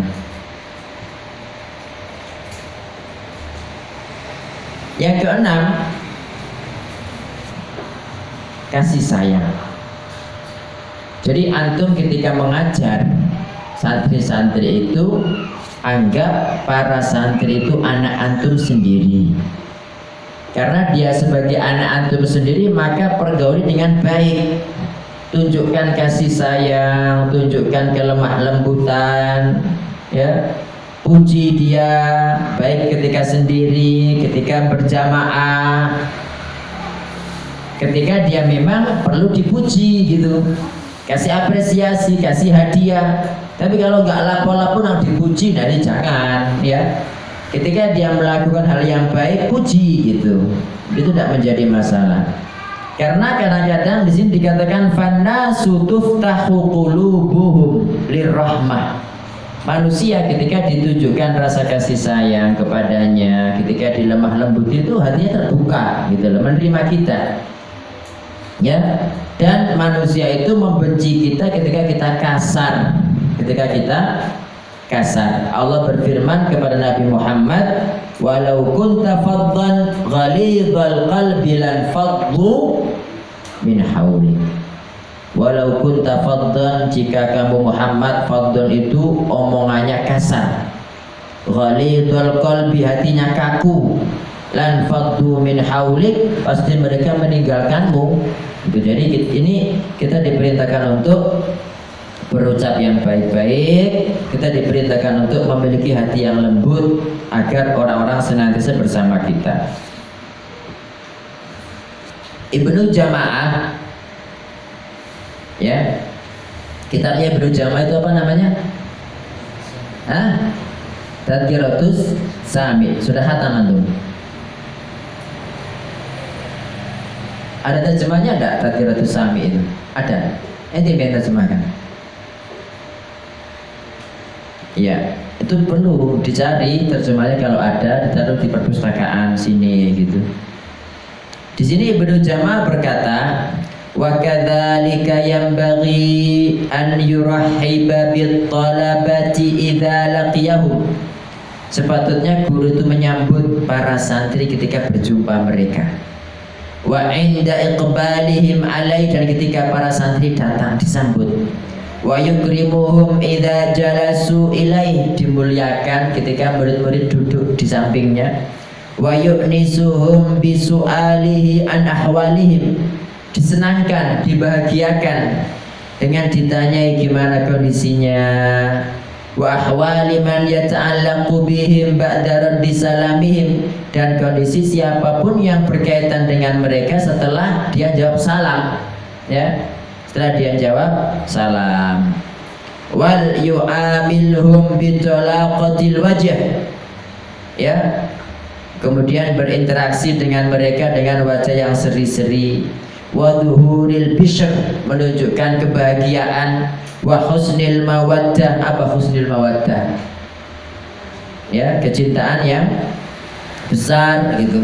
Yang keenam, kasih sayang. Jadi antum ketika mengajar santri-santri itu, anggap para santri itu anak antum sendiri. Karena dia sebagai anak antum sendiri, maka pergauli dengan baik. Tunjukkan kasih sayang, tunjukkan kelemah lembutan, ya. Puji dia baik ketika sendiri, ketika berjamaah, ketika dia memang perlu dipuji gitu. Kasih apresiasi, kasih hadiah. Tapi kalau nggak lapo-lapo yang dipuji, nah ini jangan, ya. Ketika dia melakukan hal yang baik, puji gitu. Itu tidak menjadi masalah. Karena kadang-kadang di sini dikatakan fannasu tuftahu qulubuhum lirrahmah. Manusia ketika ditunjukkan rasa kasih sayang kepadanya, ketika dilemah lembut itu hatinya terbuka gitu loh, menerima kita. Ya, dan manusia itu membenci kita ketika kita kasar. Ketika kita kasar. Allah berfirman kepada Nabi Muhammad, "Walau kunta faddan ghalidhal qalbi lan faddu min hawli." Walau kunta faddan, jika kamu Muhammad, faddan itu omongannya kasar, ghalidhal qalbi, hatinya kaku, lan faddu min hawlik, pasti mereka meninggalkanmu. Jadi ini kita diperintahkan untuk berucap yang baik-baik, kita diperintahkan untuk memiliki hati yang lembut agar orang-orang senantiasa bersama kita. Ibnu Jamaah, ya, kitabnya Ibnu Jamaah itu apa namanya? Tadkiratus Sami. Sudah khatam antum? Ada terjemahnya enggak Tadkiratus Sami itu? Ada. Ente yang terjemahkan. Ya, itu perlu dicari terjemahnya, kalau ada ditaruh di perpustakaan sini gitu. Di sini Ibnu Jamaah berkata, wa kadzalika yanbaghi an yurahhiba bit talabati idza laqiyahum. Sepatutnya guru itu menyambut para santri ketika berjumpa mereka. Wa inda iqbalihim alai, dan ketika para santri datang disambut. Wa yukrimuhum idza jalasu ilaih, dimuliakan ketika murid-murid duduk di sampingnya. Wa yu'nisuhum bisu'alihi an ahwalihim, disenangkan, dibahagiakan dengan ditanyai gimana kondisinya. Wa ahwali man yata'allaqu bihim ba'da raddi salamihim, dan kondisi siapapun yang berkaitan dengan mereka setelah dia jawab salam, ya. Setelah dia jawab salam. Wal yu'amilhum bitalaqatil wajh, ya. Kemudian berinteraksi dengan mereka dengan wajah yang seri-seri. Wa dhuhuril bishr, menunjukkan kebahagiaan. Wa husnil mawaddah, apa husnil mawaddah? Ya, kecintaan yang besar gitu.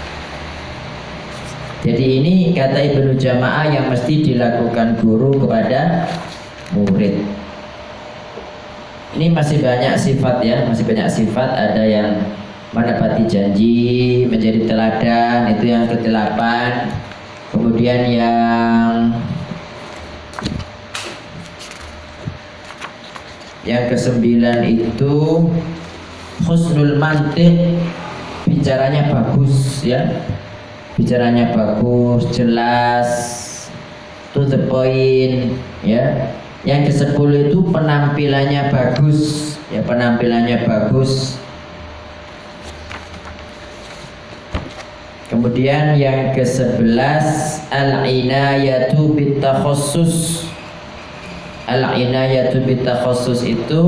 Jadi ini kata Ibnu Jamaah yang mesti dilakukan guru kepada murid. Ini masih banyak sifat, ya, masih banyak sifat. Ada yang menepati janji, menjadi teladan, itu yang ke-8. Kemudian yang ke-9 itu husnul mantiq, bicaranya bagus, ya. Bicaranya bagus, jelas, to the point, ya. Yang ke-10 itu penampilannya bagus, ya, penampilannya bagus. Kemudian yang ke-11 al-inayatu bitakhassus. Al-inayatu bitakhassus itu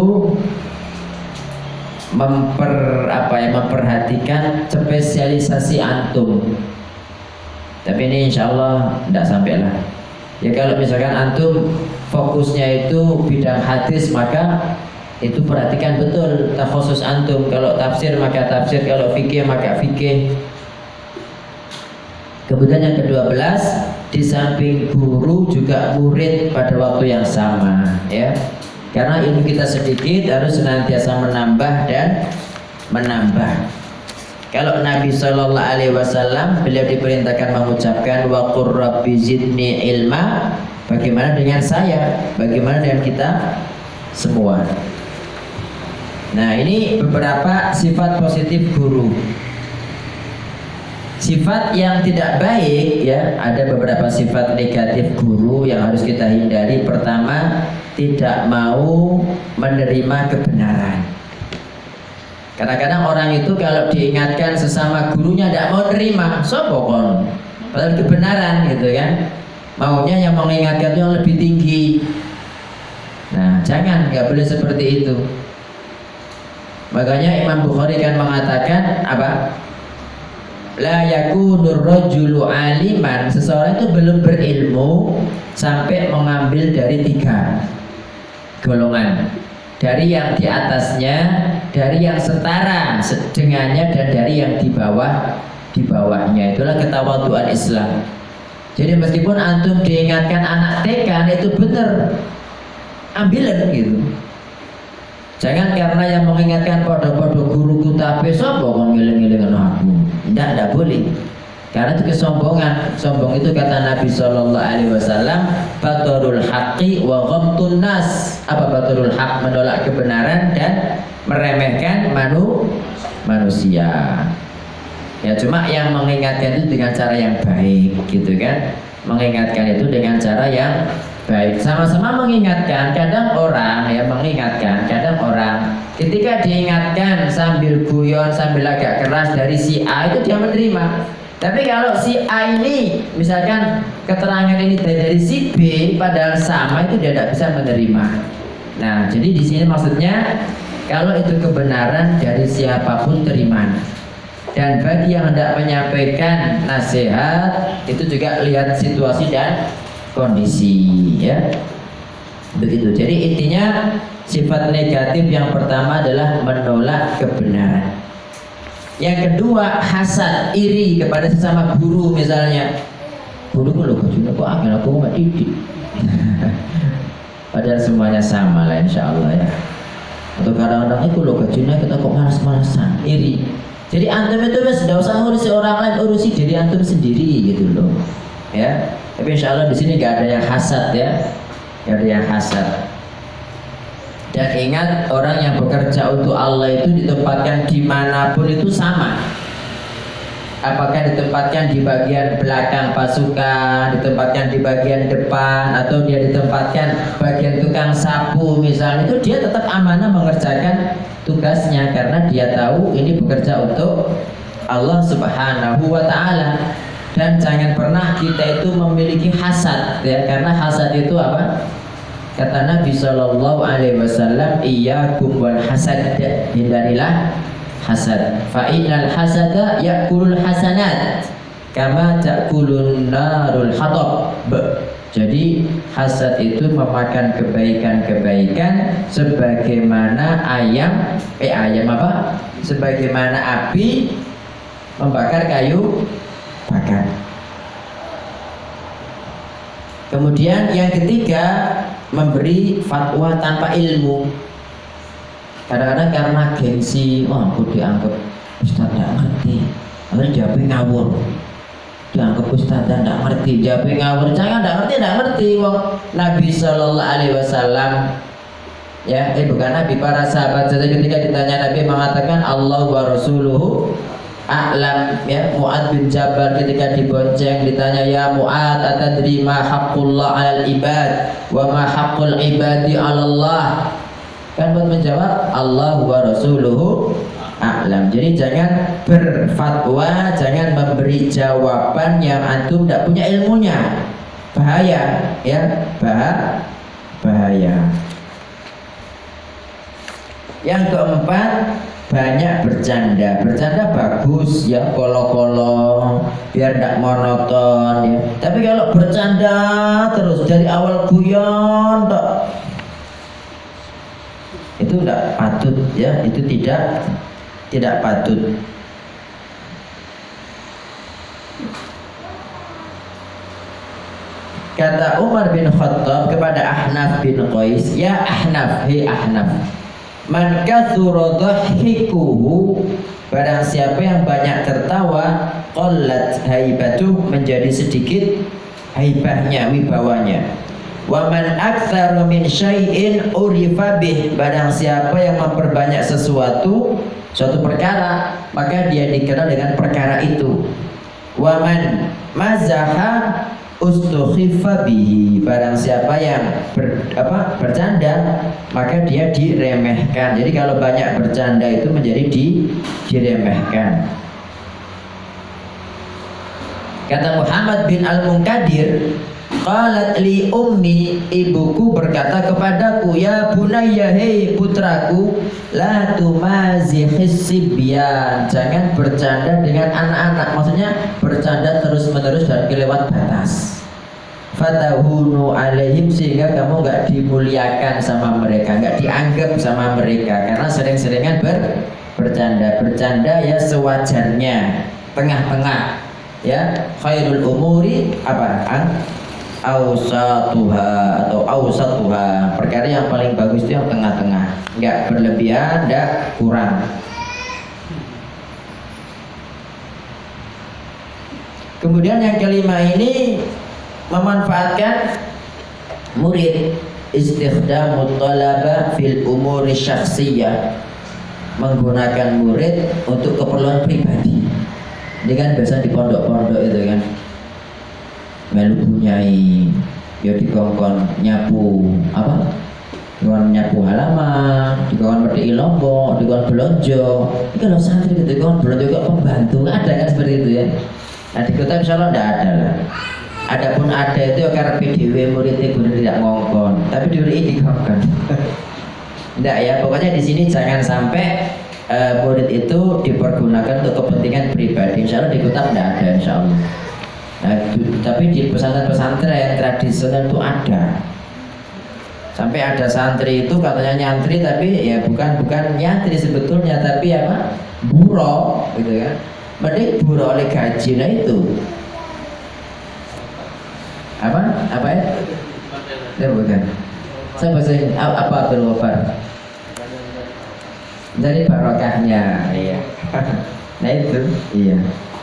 memperhatikan spesialisasi antum. Tapi ini insya Allah tidak sampailah. Ya, kalau misalkan antum fokusnya itu bidang hadis, maka itu perhatikan betul takhusus antum. Kalau tafsir maka tafsir, kalau fikih maka fikih. Kemudian yang ke-12, di samping guru juga murid pada waktu yang sama, ya. Karena ilmu kita sedikit, harus senantiasa menambah dan menambah. Kalau Nabi SAW, beliau diperintahkan mengucapkan wa qur rabbi zidni ilma. Bagaimana dengan saya? Bagaimana dengan kita semua? Nah, ini beberapa sifat positif guru. Sifat yang tidak baik, ya, ada beberapa sifat negatif guru yang harus kita hindari. Pertama, tidak mau menerima kebenaran. Kadang-kadang orang itu kalau diingatkan sesama gurunya tidak mau terima, sopokon, padahal kebenaran gitu kan. Maunya yang mengingatkan itu yang lebih tinggi. Nah, jangan, nggak boleh seperti itu. Makanya Imam Bukhari kan mengatakan apa? La yakunur rajulu aliman, seseorang itu belum berilmu sampai mengambil dari 3 golongan, dari yang di atasnya, dari yang setara dengannya, dan dari yang di bawahnya. Itulah ketawaduan Islam. Jadi meskipun antum diingatkan anak TK itu benar, ambilan gitu. Jangan karena yang mengingatkan pada guruku tapi sopo kon ngiling-ngilingan aku. Tidak boleh. Karena itu kesombongan. Sombong itu kata Nabi SAW, batarul haqqi wa ghamtun nas. Apa batarul haq? Menolak kebenaran dan meremehkan manusia. Ya, cuma yang mengingatkan itu dengan cara yang baik gitu kan. Mengingatkan itu dengan cara yang baik, sama-sama mengingatkan. Kadang orang ya mengingatkan, kadang orang ketika diingatkan sambil guyon, sambil agak keras dari si A itu dia menerima. Tapi kalau si A ini misalkan keterangan ini dari si B padahal sama, itu dia tidak bisa menerima. Nah, jadi di sini maksudnya kalau itu kebenaran dari siapapun terima. Dan bagi yang hendak menyampaikan nasihat itu juga lihat situasi dan kondisi, ya. Begitu. Jadi intinya sifat negatif yang pertama adalah menolak kebenaran. Yang kedua, hasad, iri kepada sesama guru. Misalnya, guruku loh bajunya kok angin, aku nggak didik. Padahal semuanya sama lah, insya Allah, ya. Atau kadang-kadang itu loh bajunya kita kok malas-malasan, iri. Jadi antum itu tidak usah ngurusi orang lain, urusi diri antum sendiri gitu loh, ya. Tapi insya Allah di sini nggak ada yang hasad, ya, nggak ada yang hasad. Dan ingat, orang yang bekerja untuk Allah itu ditempatkan dimanapun itu sama. Apakah ditempatkan di bagian belakang pasukan, ditempatkan di bagian depan, atau dia ditempatkan bagian tukang sapu misalnya, itu dia tetap amanah mengerjakan tugasnya karena dia tahu ini bekerja untuk Allah Subhanahu wa Ta'ala. Dan jangan pernah kita itu memiliki hasad, ya, karena hasad itu apa? Kata Nabi Shallallahu Alaihi Wasallam, iyyakum wal hasad, hindarilah hasad. Fa innal hasada ya'kulul hasanat kama ta'kulun narul hatab. Jadi hasad itu memakan kebaikan-kebaikan sebagaimana ayam apa? Sebagaimana api membakar kayu bakar. Kemudian yang ketiga, memberi fatwa tanpa ilmu. Kadang-kadang karena gengsi, oh aku dianggap ustaz tidak ngerti, akhirnya jawabnya ngawur. Dianggap ustaz tidak ngerti, jawabnya ngawur. Jangan tidak ngerti. Wong Nabi Shallallahu Alaihi Wasallam, ya, bukan Nabi, para sahabat saja ketika ditanya Nabi mengatakan Allah wa Rasuluhu a'lam, ya. Mu'ad bin Jabal ketika dibonceng ditanya, ya Mu'ad, atadri ma haqqullah 'alal ibad wa ma haqqul ibadi 'ala Allah? Kan buat menjawab Allah wa Rasuluhu a'lam. Jadi jangan berfatwa, jangan memberi jawaban yang antum tidak punya ilmunya. Bahaya, ya, bahaya. Yang keempat, banyak bercanda. Bercanda bagus, ya, kolo-kolo biar tidak monoton, ya. Tapi kalau bercanda terus dari awal guyon tok, itu tidak patut, ya. Itu tidak patut. Kata Umar bin Khattab kepada Ahnaf bin Qais, ya Ahnaf, hei Ahnaf, man kathura dhahikuhu, barang siapa yang banyak tertawa, qallat haibatuh, menjadi sedikit haibahnya, wibawanya. Wa man aktsara min syai'in urifa bih, barang siapa yang memperbanyak suatu perkara, maka dia dikenal dengan perkara itu. Wa man mazaha ustukhifa bihi, barang siapa yang bercanda, maka dia diremehkan. Jadi kalau banyak bercanda itu menjadi diremehkan. Kata Muhammad bin Al-Munkadir, qalat li ummi, ibuku berkata kepadaku, ya bunayya, hei putraku, la tumazihis sibyan, jangan bercanda dengan anak-anak. Maksudnya bercanda terus-menerus dan kelewat batas. Fatahunu alaihim, sehingga kamu nggak dimuliakan sama mereka, nggak dianggap sama mereka, karena sering-seringan bercanda ya sewajarnya, tengah-tengah. Ya, khairul umuri awsatuha atau awsatuha, perkara yang paling bagus itu yang tengah-tengah, enggak berlebihan, enggak kurang. Kemudian yang kelima ini memanfaatkan murid, istikhdamut talaba fil umuri syakhsiyah, menggunakan murid untuk keperluan pribadi. Ini kan biasa di pondok-pondok itu kan, melu punyai, ya dikongkon nyapu nyapu halaman, dikongkon medhi lombok, dikongkon belonjo. Ini kalau santri gitu, dikongkon belonjo kok pembantu, ada kan seperti itu ya. Nah di kota insya Allah tidak ada lah. Adapun ada itu ya karena PDW muridnya guru tidak ngongkon, tapi diri dikongkon. Tidak ya, pokoknya di sini jangan sampai murid itu dipergunakan untuk kepentingan pribadi. Insya Allah di kota tidak ada, insya Allah. Nah, tapi di pesantren-pesantren tradisional itu ada. Sampai ada santri itu katanya nyantri, tapi ya bukan nyantri sebetulnya, tapi apa? Buruh, gitu kan? Mending buruh oleh gaji, nah itu. Apa ya? Ya bukan. Saya bahasa apa Abdul Wafar? Dari barokahnya, iya. Nah itu, iya.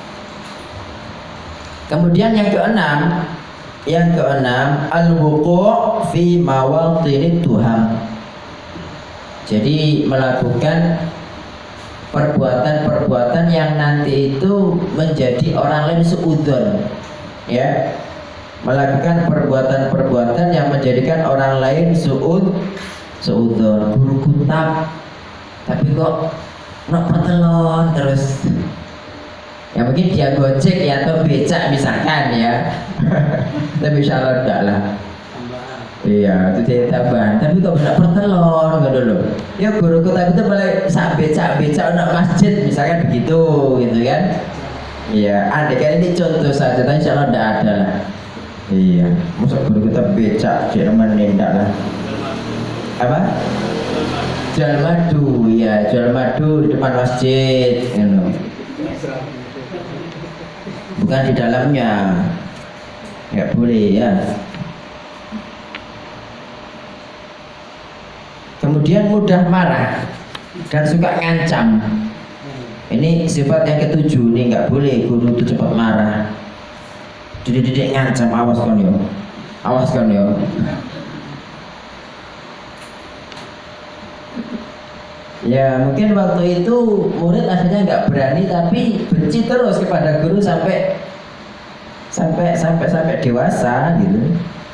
Kemudian yang keenam, al-wuqu' fi mawadhinit tuham. Jadi melakukan perbuatan-perbuatan yang nanti itu menjadi orang lain suudzon, ya. Melakukan perbuatan-perbuatan yang menjadikan orang lain suudzon, guru kutab. Tapi kok pertelon terus, ya mungkin dia gojek ya atau becak misalkan ya. Tapi insya Allah enggak lah. Iya, itu jadi tambahan. Tapi kok tidak pertelon nggak dulu. Ya guruku tapi itu mulai sak becak anak masjid misalkan begitu, gitu kan. Iya, andai kan ini contoh saja, tapi insya Allah enggak ada lah. Iya, masa guru kita becak Jerman enggak lah. Apa? Jual madu, ya jual madu di depan masjid, bukan di dalamnya, nggak boleh ya. Kemudian mudah marah dan suka ngancam. Ini sifat yang ketujuh, ini nggak boleh guru itu cepat marah. Didik ngancam, awas kan yo. Ya mungkin waktu itu murid akhirnya nggak berani, tapi benci terus kepada guru sampai dewasa gitu.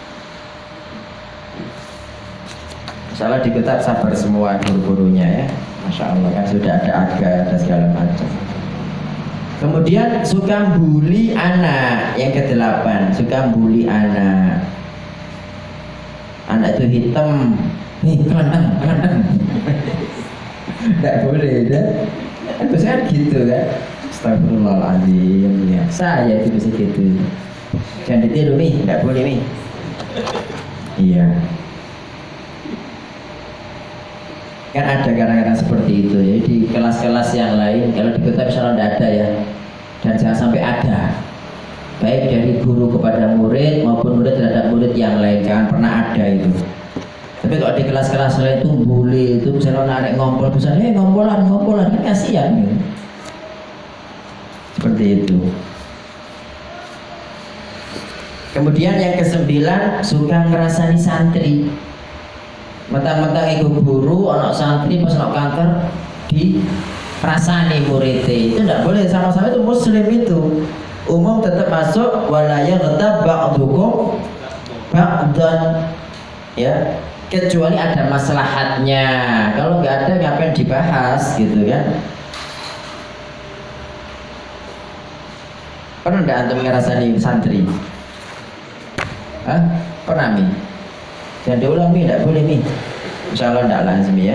Insyaallah di kitab sabar semua guru-gurunya ya, masya Allah kan sudah ada agar dan segala macam. Kemudian suka bully anak, yang ke-8 suka bully anak. Anak itu hitam, nih kelenteng. Tidak boleh dah. Terus kan gitu kan. Astagfirullahaladzim ya. Saya itu bisa gitu. Jangan ditiru nih, tidak boleh nih. Iya. Kan ada kadang-kadang seperti itu ya. Di kelas-kelas yang lain, kalau di kota misalnya tidak ada ya. Dan jangan sampai ada. Baik dari guru kepada murid maupun murid terhadap murid yang lain, jangan pernah ada itu. Tapi kalau di kelas-kelas lain itu bully, itu misalnya narik ngompol, misalnya ngompolan kan kasihan gitu. Seperti itu. Kemudian yang kesembilan, suka ngerasani santri. Mentang-mentang iku guru, anak santri pas nak kantor di rasani muridnya, itu tidak boleh. Sama-sama itu muslim itu umum tetap masuk. Walaya tetap ba'dukum ba'dan, ya, kecuali ada maslahatnya. Kalau nggak ada ngapain dibahas gitu kan. Pernah nggak antum ngerasani santri? Hah? Pernah Mi? Jangan diulang Mi, tidak boleh Mi. Insya Allah tidak lazim ya.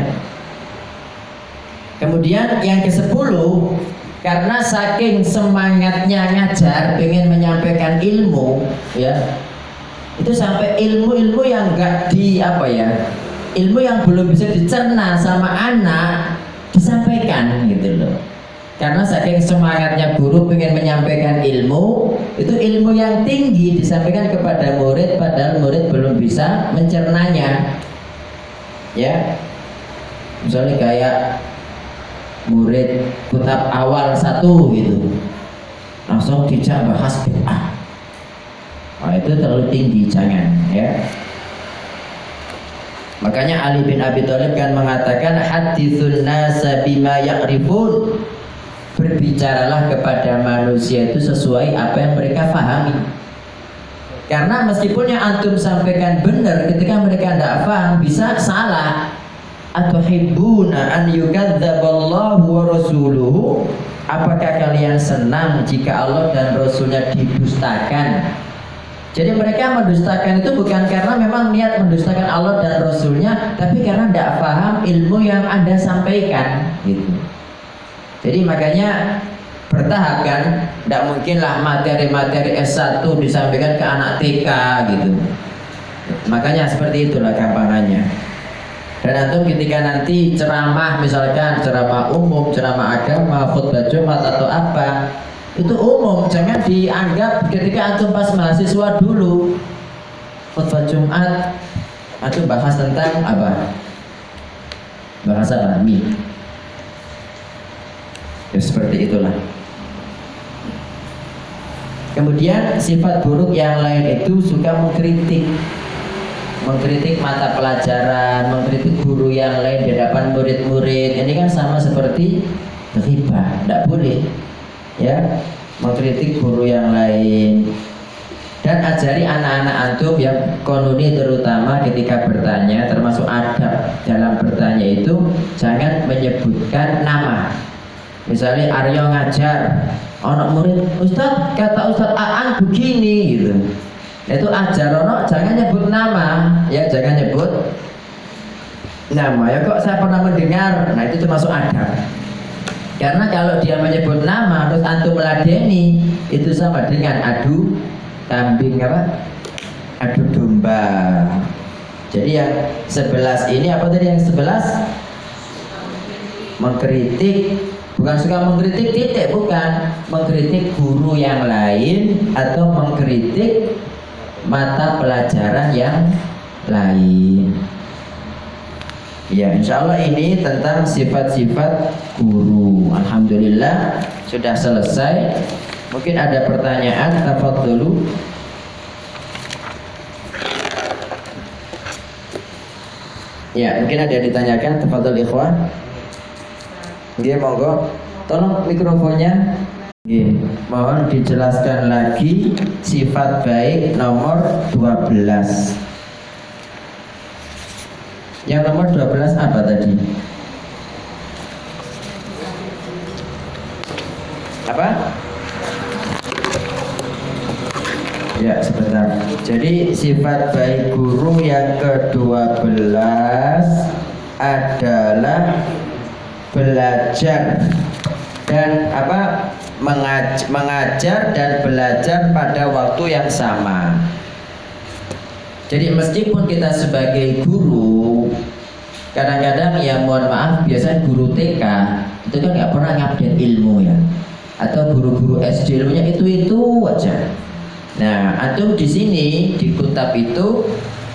Kemudian yang ke-10, karena saking semangatnya ngajar, pengen menyampaikan ilmu, ya, itu sampai ilmu-ilmu yang enggak ilmu yang belum bisa dicerna sama anak disampaikan gitu loh. Karena saking semangatnya guru pengen menyampaikan ilmu, itu ilmu yang tinggi disampaikan kepada murid, padahal murid belum bisa mencernanya. Ya, misalnya kayak murid kitab awal 1 gitu, langsung dijak bahas bid'ah. Nah, itu terlalu tinggi, jangan ya. Makanya Ali bin Abi Thalib kan mengatakan haditsun nasa bima ya'rifun. Berbicaralah kepada manusia itu sesuai apa yang mereka pahami. Karena meskipun yang antum sampaikan benar, ketika mereka tidak paham bisa salah. Atuhibbuna an yukadzdzaballahu wa rasuluhu? Apakah kalian senang jika Allah dan Rasulnya didustakan? Jadi mereka mendustakan itu bukan karena memang niat mendustakan Allah dan Rasulnya, tapi karena tidak paham ilmu yang Anda sampaikan gitu. Jadi makanya bertahap kan, tidak mungkinlah materi-materi S1 disampaikan ke anak TK gitu. Makanya seperti itulah gampangannya. Dan antum ketika nanti ceramah, misalkan ceramah umum, ceramah agama, khutbah Jumat atau apa, itu umum, jangan dianggap ketika antum pas mahasiswa dulu khutbah Jumat antum bahas tentang apa? Bahasa Arami. Ya seperti itulah. Kemudian sifat buruk yang lain itu suka mengkritik mata pelajaran, mengkritik guru yang lain di hadapan murid-murid. Ini kan sama seperti ghibah, tidak boleh ya, mengkritik guru yang lain. Dan ajari anak-anak antum yang konuni terutama ketika bertanya, termasuk adab dalam bertanya itu jangan menyebutkan nama. Misalnya Aryo ngajar, anak murid, Ustadz kata Ustadz Aan begini gitu. Itu ajar ono jangan nyebut nama, ya jangan nyebut nama. Ya kok saya pernah mendengar, nah itu termasuk adab. Karena kalau dia menyebut nama terus antum meladeni, itu sama dengan adu kambing apa? Adu domba. Jadi yang 11 ini apa tadi yang 11? Mengkritik. Bukan suka mengkritik titik, bukan. Mengkritik guru yang lain atau mengkritik mata pelajaran yang lain. Ya, insya Allah ini tentang sifat-sifat guru. Alhamdulillah sudah selesai. Mungkin ada pertanyaan, tafadholu. Ya, mungkin ada yang ditanyakan, tafadhol ikhwan. Nggih, monggo. Tolong mikrofonnya. Nggih, mohon dijelaskan lagi sifat baik nomor 12. Yang nomor 12 apa tadi? Apa? Ya, sebentar. Jadi sifat baik guru yang ke-12 adalah belajar dan apa? Mengajar dan belajar pada waktu yang sama. Jadi meskipun kita sebagai guru, kadang-kadang ya mohon maaf, biasanya guru TK itu kan nggak pernah ngupdate ilmu ya, atau guru-guru SD ilmunya itu aja. Nah, antum di sini di kitab itu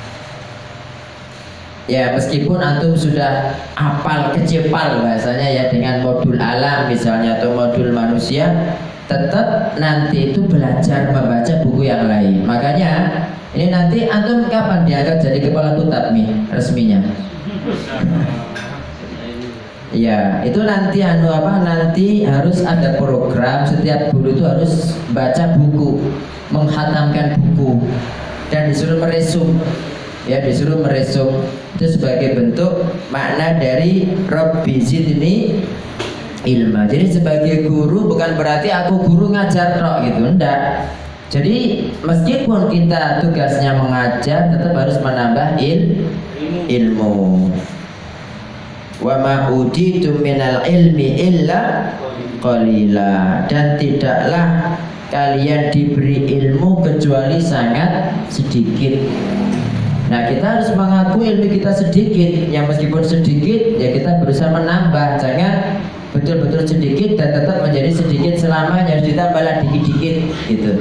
ya meskipun antum sudah hafal kecepal bahasanya ya dengan modul alam misalnya atau modul manusia, tetap nanti itu belajar membaca buku yang lain. Makanya ini nanti antum kapan diangkat jadi kepala tutatmi resminya? Ya, itu nanti nanti harus ada program, setiap guru itu harus baca buku, menghatamkan buku dan disuruh meresum. Ya, disuruh meresum. Itu sebagai bentuk makna dari Rabbi zidni ilma. Jadi sebagai guru bukan berarti aku guru ngajar tok gitu, enggak. Jadi meskipun kita tugasnya mengajar, tetap harus menambah ilmu. Wa ma utitu minal ilmi illa qalila, dan tidaklah kalian diberi ilmu kecuali sangat sedikit. Nah, kita harus mengaku ilmu kita sedikit. Yang meskipun sedikit, ya kita berusaha menambah. Jangan betul-betul sedikit dan tetap menjadi sedikit selamanya, harus ditambah lagi dikit-dikit gitu.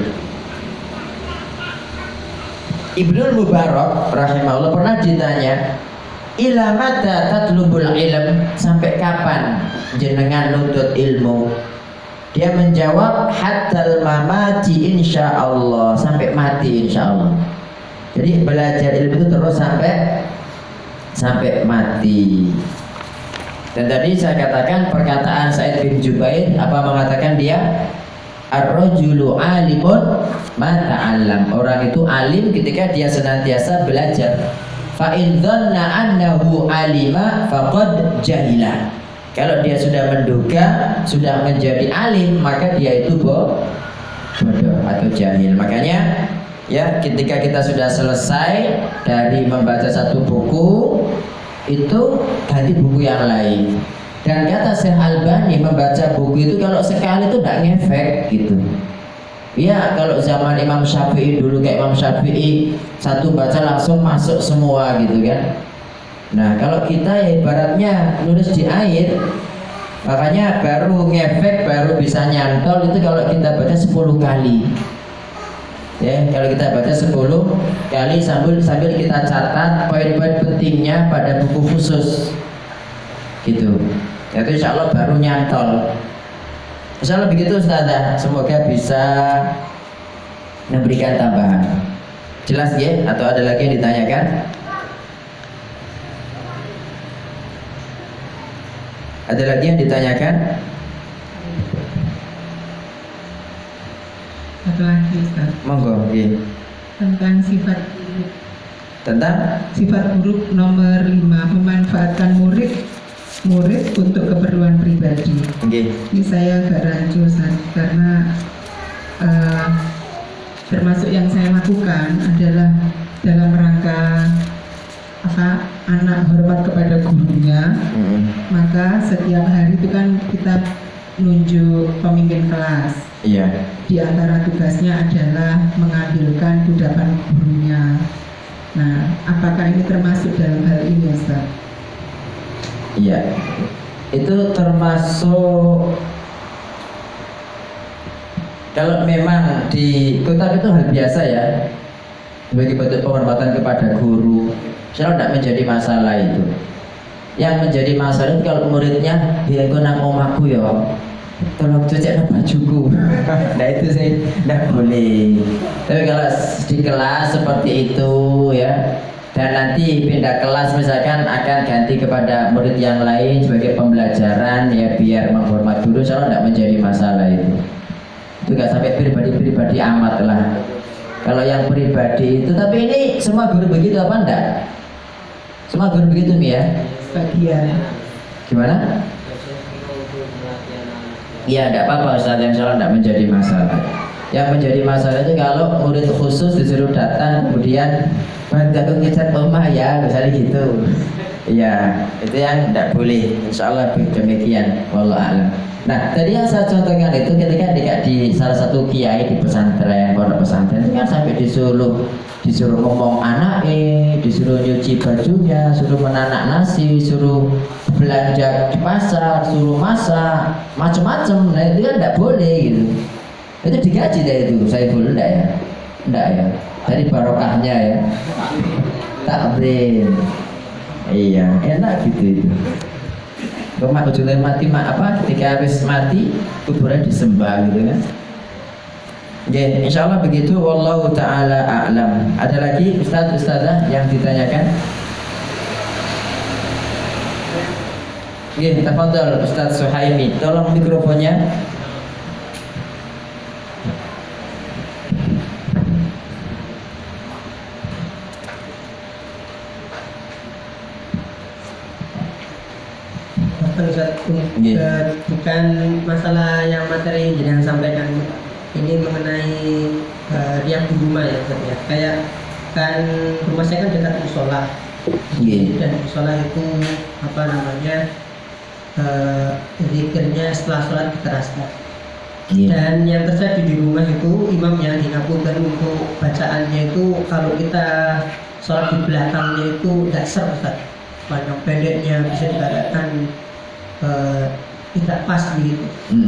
Ibnul Mubarak rahimahullah pernah ditanya, ila mata tatlubul ilm, sampai kapan jenengan nuntut ilmu? Dia menjawab, hatal mamati insyaallah, sampai mati insyaallah. Jadi belajar ilmu itu terus sampai mati. Dan tadi saya katakan perkataan Sa'id bin Jubair, apa mengatakan dia? Ar-rajulu alimun ma ta'allam. Orang itu alim ketika dia senantiasa belajar. Fa in dhanna annahu alima faqad jahila. Kalau dia sudah menduga sudah menjadi alim, maka dia itu bodoh atau jahil. Makanya ya, ketika kita sudah selesai dari membaca satu buku, itu ganti buku yang lain. Dan kata Syekh Albani, membaca buku itu kalau sekali itu tidak ngefek gitu. Ya, kalau zaman Imam Syafi'i dulu, kayak Imam Syafi'i satu baca langsung masuk semua gitu kan. Nah, kalau kita ya ibaratnya nulis di air, makanya baru ngefek, baru bisa nyantol itu kalau kita baca 10 kali. Ya, kalau kita baca 10 kali sambil kita catat poin-poin pentingnya pada buku khusus gitu. Itu insya Allah baru nyantol. Insya Allah begitu Ustazah. Semoga bisa memberikan tambahan. Jelas ya? Atau ada lagi yang ditanyakan? Ada lagi yang ditanyakan? Satu lagi Ustaz. Monggo, iya. Tentang sifat buruk. Tentang Sifat buruk nomor 5, memanfaatkan murid untuk keperluan pribadi. okay. Ini saya agak rancu Ustaz, karena termasuk yang saya lakukan adalah dalam rangka anak hormat kepada gurunya. Maka setiap hari itu kan kita nunjuk pemimpin kelas. Iya. Di antara tugasnya adalah mengambilkan kudapan gurunya. Nah, apakah ini termasuk dalam hal ini, Ustaz? Iya. Itu termasuk, kalau memang di kutub itu hal biasa ya, sebagai bentuk penghormatan kepada guru. Insya Allah tidak menjadi masalah itu. Yang menjadi masalah itu kalau muridnya, dia ikut nang omahku ya, tolong cuci bajuku. Nah itu saya tidak boleh. Tapi kalau di kelas seperti itu ya, dan nanti pindah kelas misalkan akan ganti kepada murid yang lain sebagai pembelajaran ya, biar menghormat guru, insya Allah tidak menjadi masalah itu. Itu nggak sampai pribadi-pribadi amat lah. Kalau yang pribadi itu, tapi ini semua guru begitu apa enggak? Semua guru begitu Mi ya? Sebagian. Gimana? Iya, tidak apa-apa Ustaz, yang salah tidak menjadi masalah. Yang menjadi masalah itu kalau murid khusus disuruh datang kemudian bantu ngecat omah ya, misalnya gitu. Iya, itu yang tidak boleh. Insya Allah demikian. Wallahu a'lam. Nah, tadi yang saya contohkan itu ketika di salah satu kiai di pesantren, pondok pesantren itu kan sampai disuruh ngomong anaknya, disuruh nyuci bajunya, suruh menanak nasi, suruh belanja di pasar, suruh masak, macam-macam. Nah itu kan tidak boleh gitu. Itu digaji deh itu, saya boleh enggak ya? Enggak ya. Dari barokahnya ya. Takbir. Iya, enak gitu itu. Rumah ujungnya mati ketika habis mati kuburan disembah gitu kan. Oke, insyaallah begitu. Wallahu taala a'lam. Ada lagi ustazah yang ditanyakan? Oke, tafadhol Ustaz Suhaimi. Tolong mikrofonnya. Bukan masalah yang materi yang sampaikan, ini mengenai dia di rumah ya Ustaz ya. Kayak kan rumah saya kan dekat musola, dan musola itu apa namanya zikirnya setelah sholat dikeraskan. Dan yang terjadi di rumah itu imamnya dinakukan untuk bacaannya itu kalau kita sholat di belakangnya itu tidak ser Ustaz, panjang pendeknya bisa dikatakan tidak pas begitu.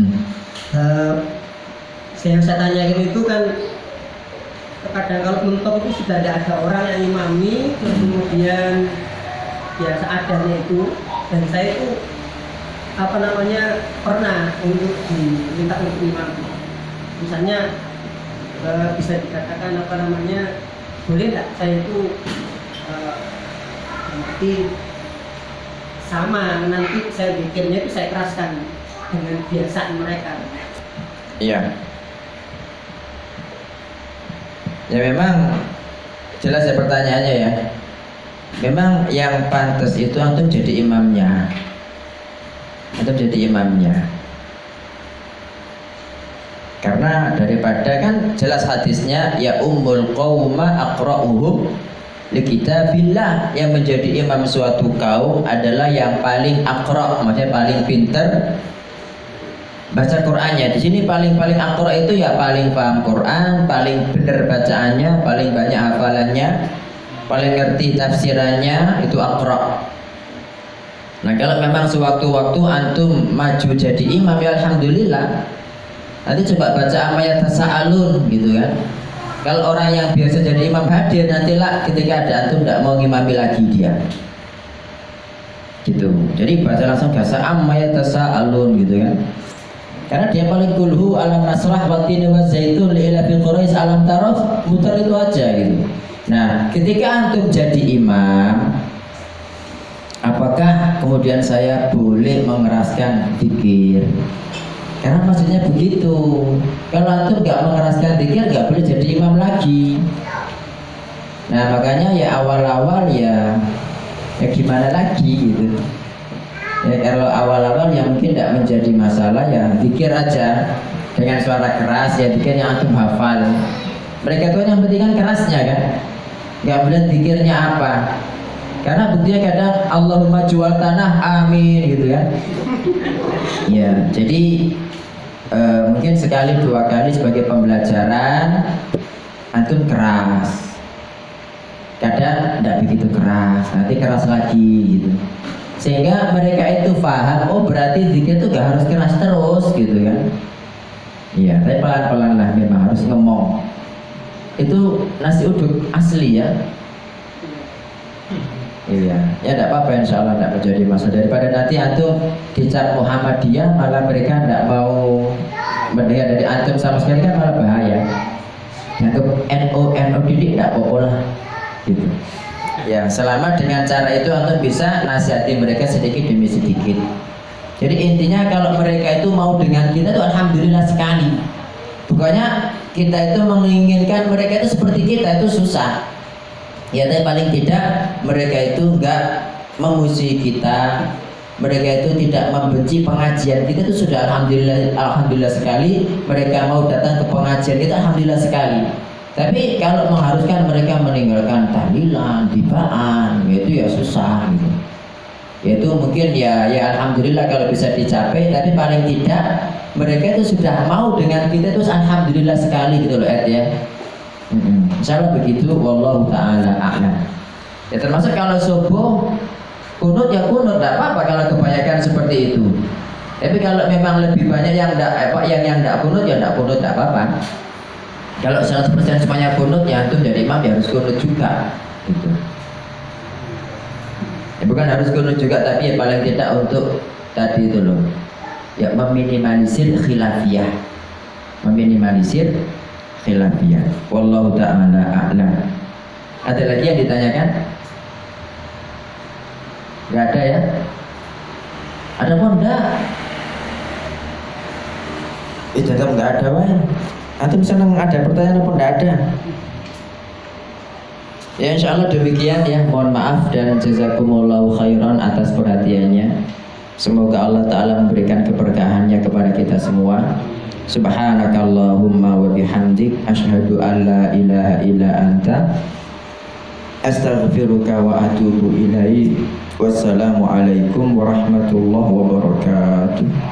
Yang saya tanyakan itu kan kadang kalau mentok itu sudah tidak ada orang yang imami, terus kemudian ya seadanya itu, dan saya itu apa namanya pernah untuk diminta untuk imam, misalnya bisa dikatakan apa namanya boleh tidak saya itu nanti sama nanti saya bikinnya itu saya keraskan dengan kebiasaan mereka. Iya. Ya memang jelas ya pertanyaannya ya. Memang yang pantas itu antum jadi imamnya. Antum jadi imamnya. Karena daripada kan jelas hadisnya ya ummul qauma aqra'uhum li kitabillah, yang menjadi imam suatu kaum adalah yang paling aqra', maksudnya paling pinter baca Qur'annya. Di sini paling aqra' itu ya paling paham Qur'an, paling benar bacaannya, paling banyak hafalannya, paling ngerti tafsirannya, itu aqra'. Nah, kalau memang sewaktu-waktu antum maju jadi imam ya alhamdulillah. Nanti coba baca amayat tasa'alun gitu kan. Kalau orang yang biasa jadi imam hadir, nantilah ketika ada antum tidak mau ngimami lagi dia. Gitu. Jadi baca langsung bahasa amayat tasa'alun gitu kan. Karena dia paling kulhu alam nasrah wa tini wa zaitun li ila fi quraish alam taraf, muter itu aja gitu. Nah, ketika antum jadi imam, apakah kemudian saya boleh mengeraskan zikir? Karena maksudnya begitu. Kalau antum nggak mengeraskan zikir, nggak boleh jadi imam lagi. Nah makanya ya awal-awal ya gimana lagi gitu. Ya kalau awal-awal yang mungkin tidak menjadi masalah ya zikir aja dengan suara keras, ya zikir yang antum hafal. Mereka tuh yang penting kan kerasnya kan. Nggak boleh zikirnya apa. Karena buktinya kadang Allahumma jual tanah amin gitu kan. Ya jadi mungkin sekali dua kali sebagai pembelajaran antum keras, kadang tidak begitu keras, nanti keras lagi gitu, sehingga mereka itu paham oh berarti zikir itu gak harus keras terus gitu kan. Iya, tapi pelan-pelan lah, memang harus ngomong. Itu nasi uduk asli ya. Iya, ya tidak apa-apa, insya Allah tidak menjadi masalah. Daripada nanti antum dicap Muhammadiyah, malah mereka tidak mau mendengar dari antum sama sekali, kan malah bahaya. Antum NU didik tidak apa-apa lah, gitu. Ya, selama dengan cara itu antum bisa nasihati mereka sedikit demi sedikit. Jadi intinya kalau mereka itu mau dengan kita itu alhamdulillah sekali. Bukannya kita itu menginginkan mereka itu seperti kita, itu susah. Ya, tapi paling tidak mereka itu enggak memusuhi kita, mereka itu tidak membenci pengajian kita, itu sudah alhamdulillah sekali. Mereka mau datang ke pengajian kita, alhamdulillah sekali. Tapi kalau mengharuskan mereka meninggalkan tahlilan, dibaan, itu ya susah gitu. Yaitu mungkin ya alhamdulillah kalau bisa dicapai, tapi paling tidak mereka itu sudah mau dengan kita, itu alhamdulillah sekali gitu loh ya. Insyaallah begitu, wallahu taala a'lam. Ya termasuk kalau subuh kunut ya kunut, tidak apa-apa kalau kebanyakan seperti itu. Tapi kalau memang lebih banyak yang tidak kunut ya tidak kunut, tidak apa-apa. Kalau 100% semuanya kunut ya antum jadi imam ya harus kunut juga gitu. Ya bukan harus kunut juga, tapi ya paling tidak untuk tadi itu loh, ya meminimalisir khilafiyah, wallahu ta'ala a'lam. Ada lagi yang ditanyakan? Gak ada ya? Ada pun enggak? Tetap enggak ada, wah. Antum senang ada pertanyaan apa enggak ada? Ya insya Allah demikian ya. Mohon maaf dan jazakumullahu khairan atas perhatiannya. Semoga Allah Ta'ala memberikan keberkahannya kepada kita semua. Subhanakallahumma wa bihamdik asyhadu an la ilaha illa anta astaghfiruka wa atubu ilaik. Wassalamualaikum warahmatullahi wabarakatuh.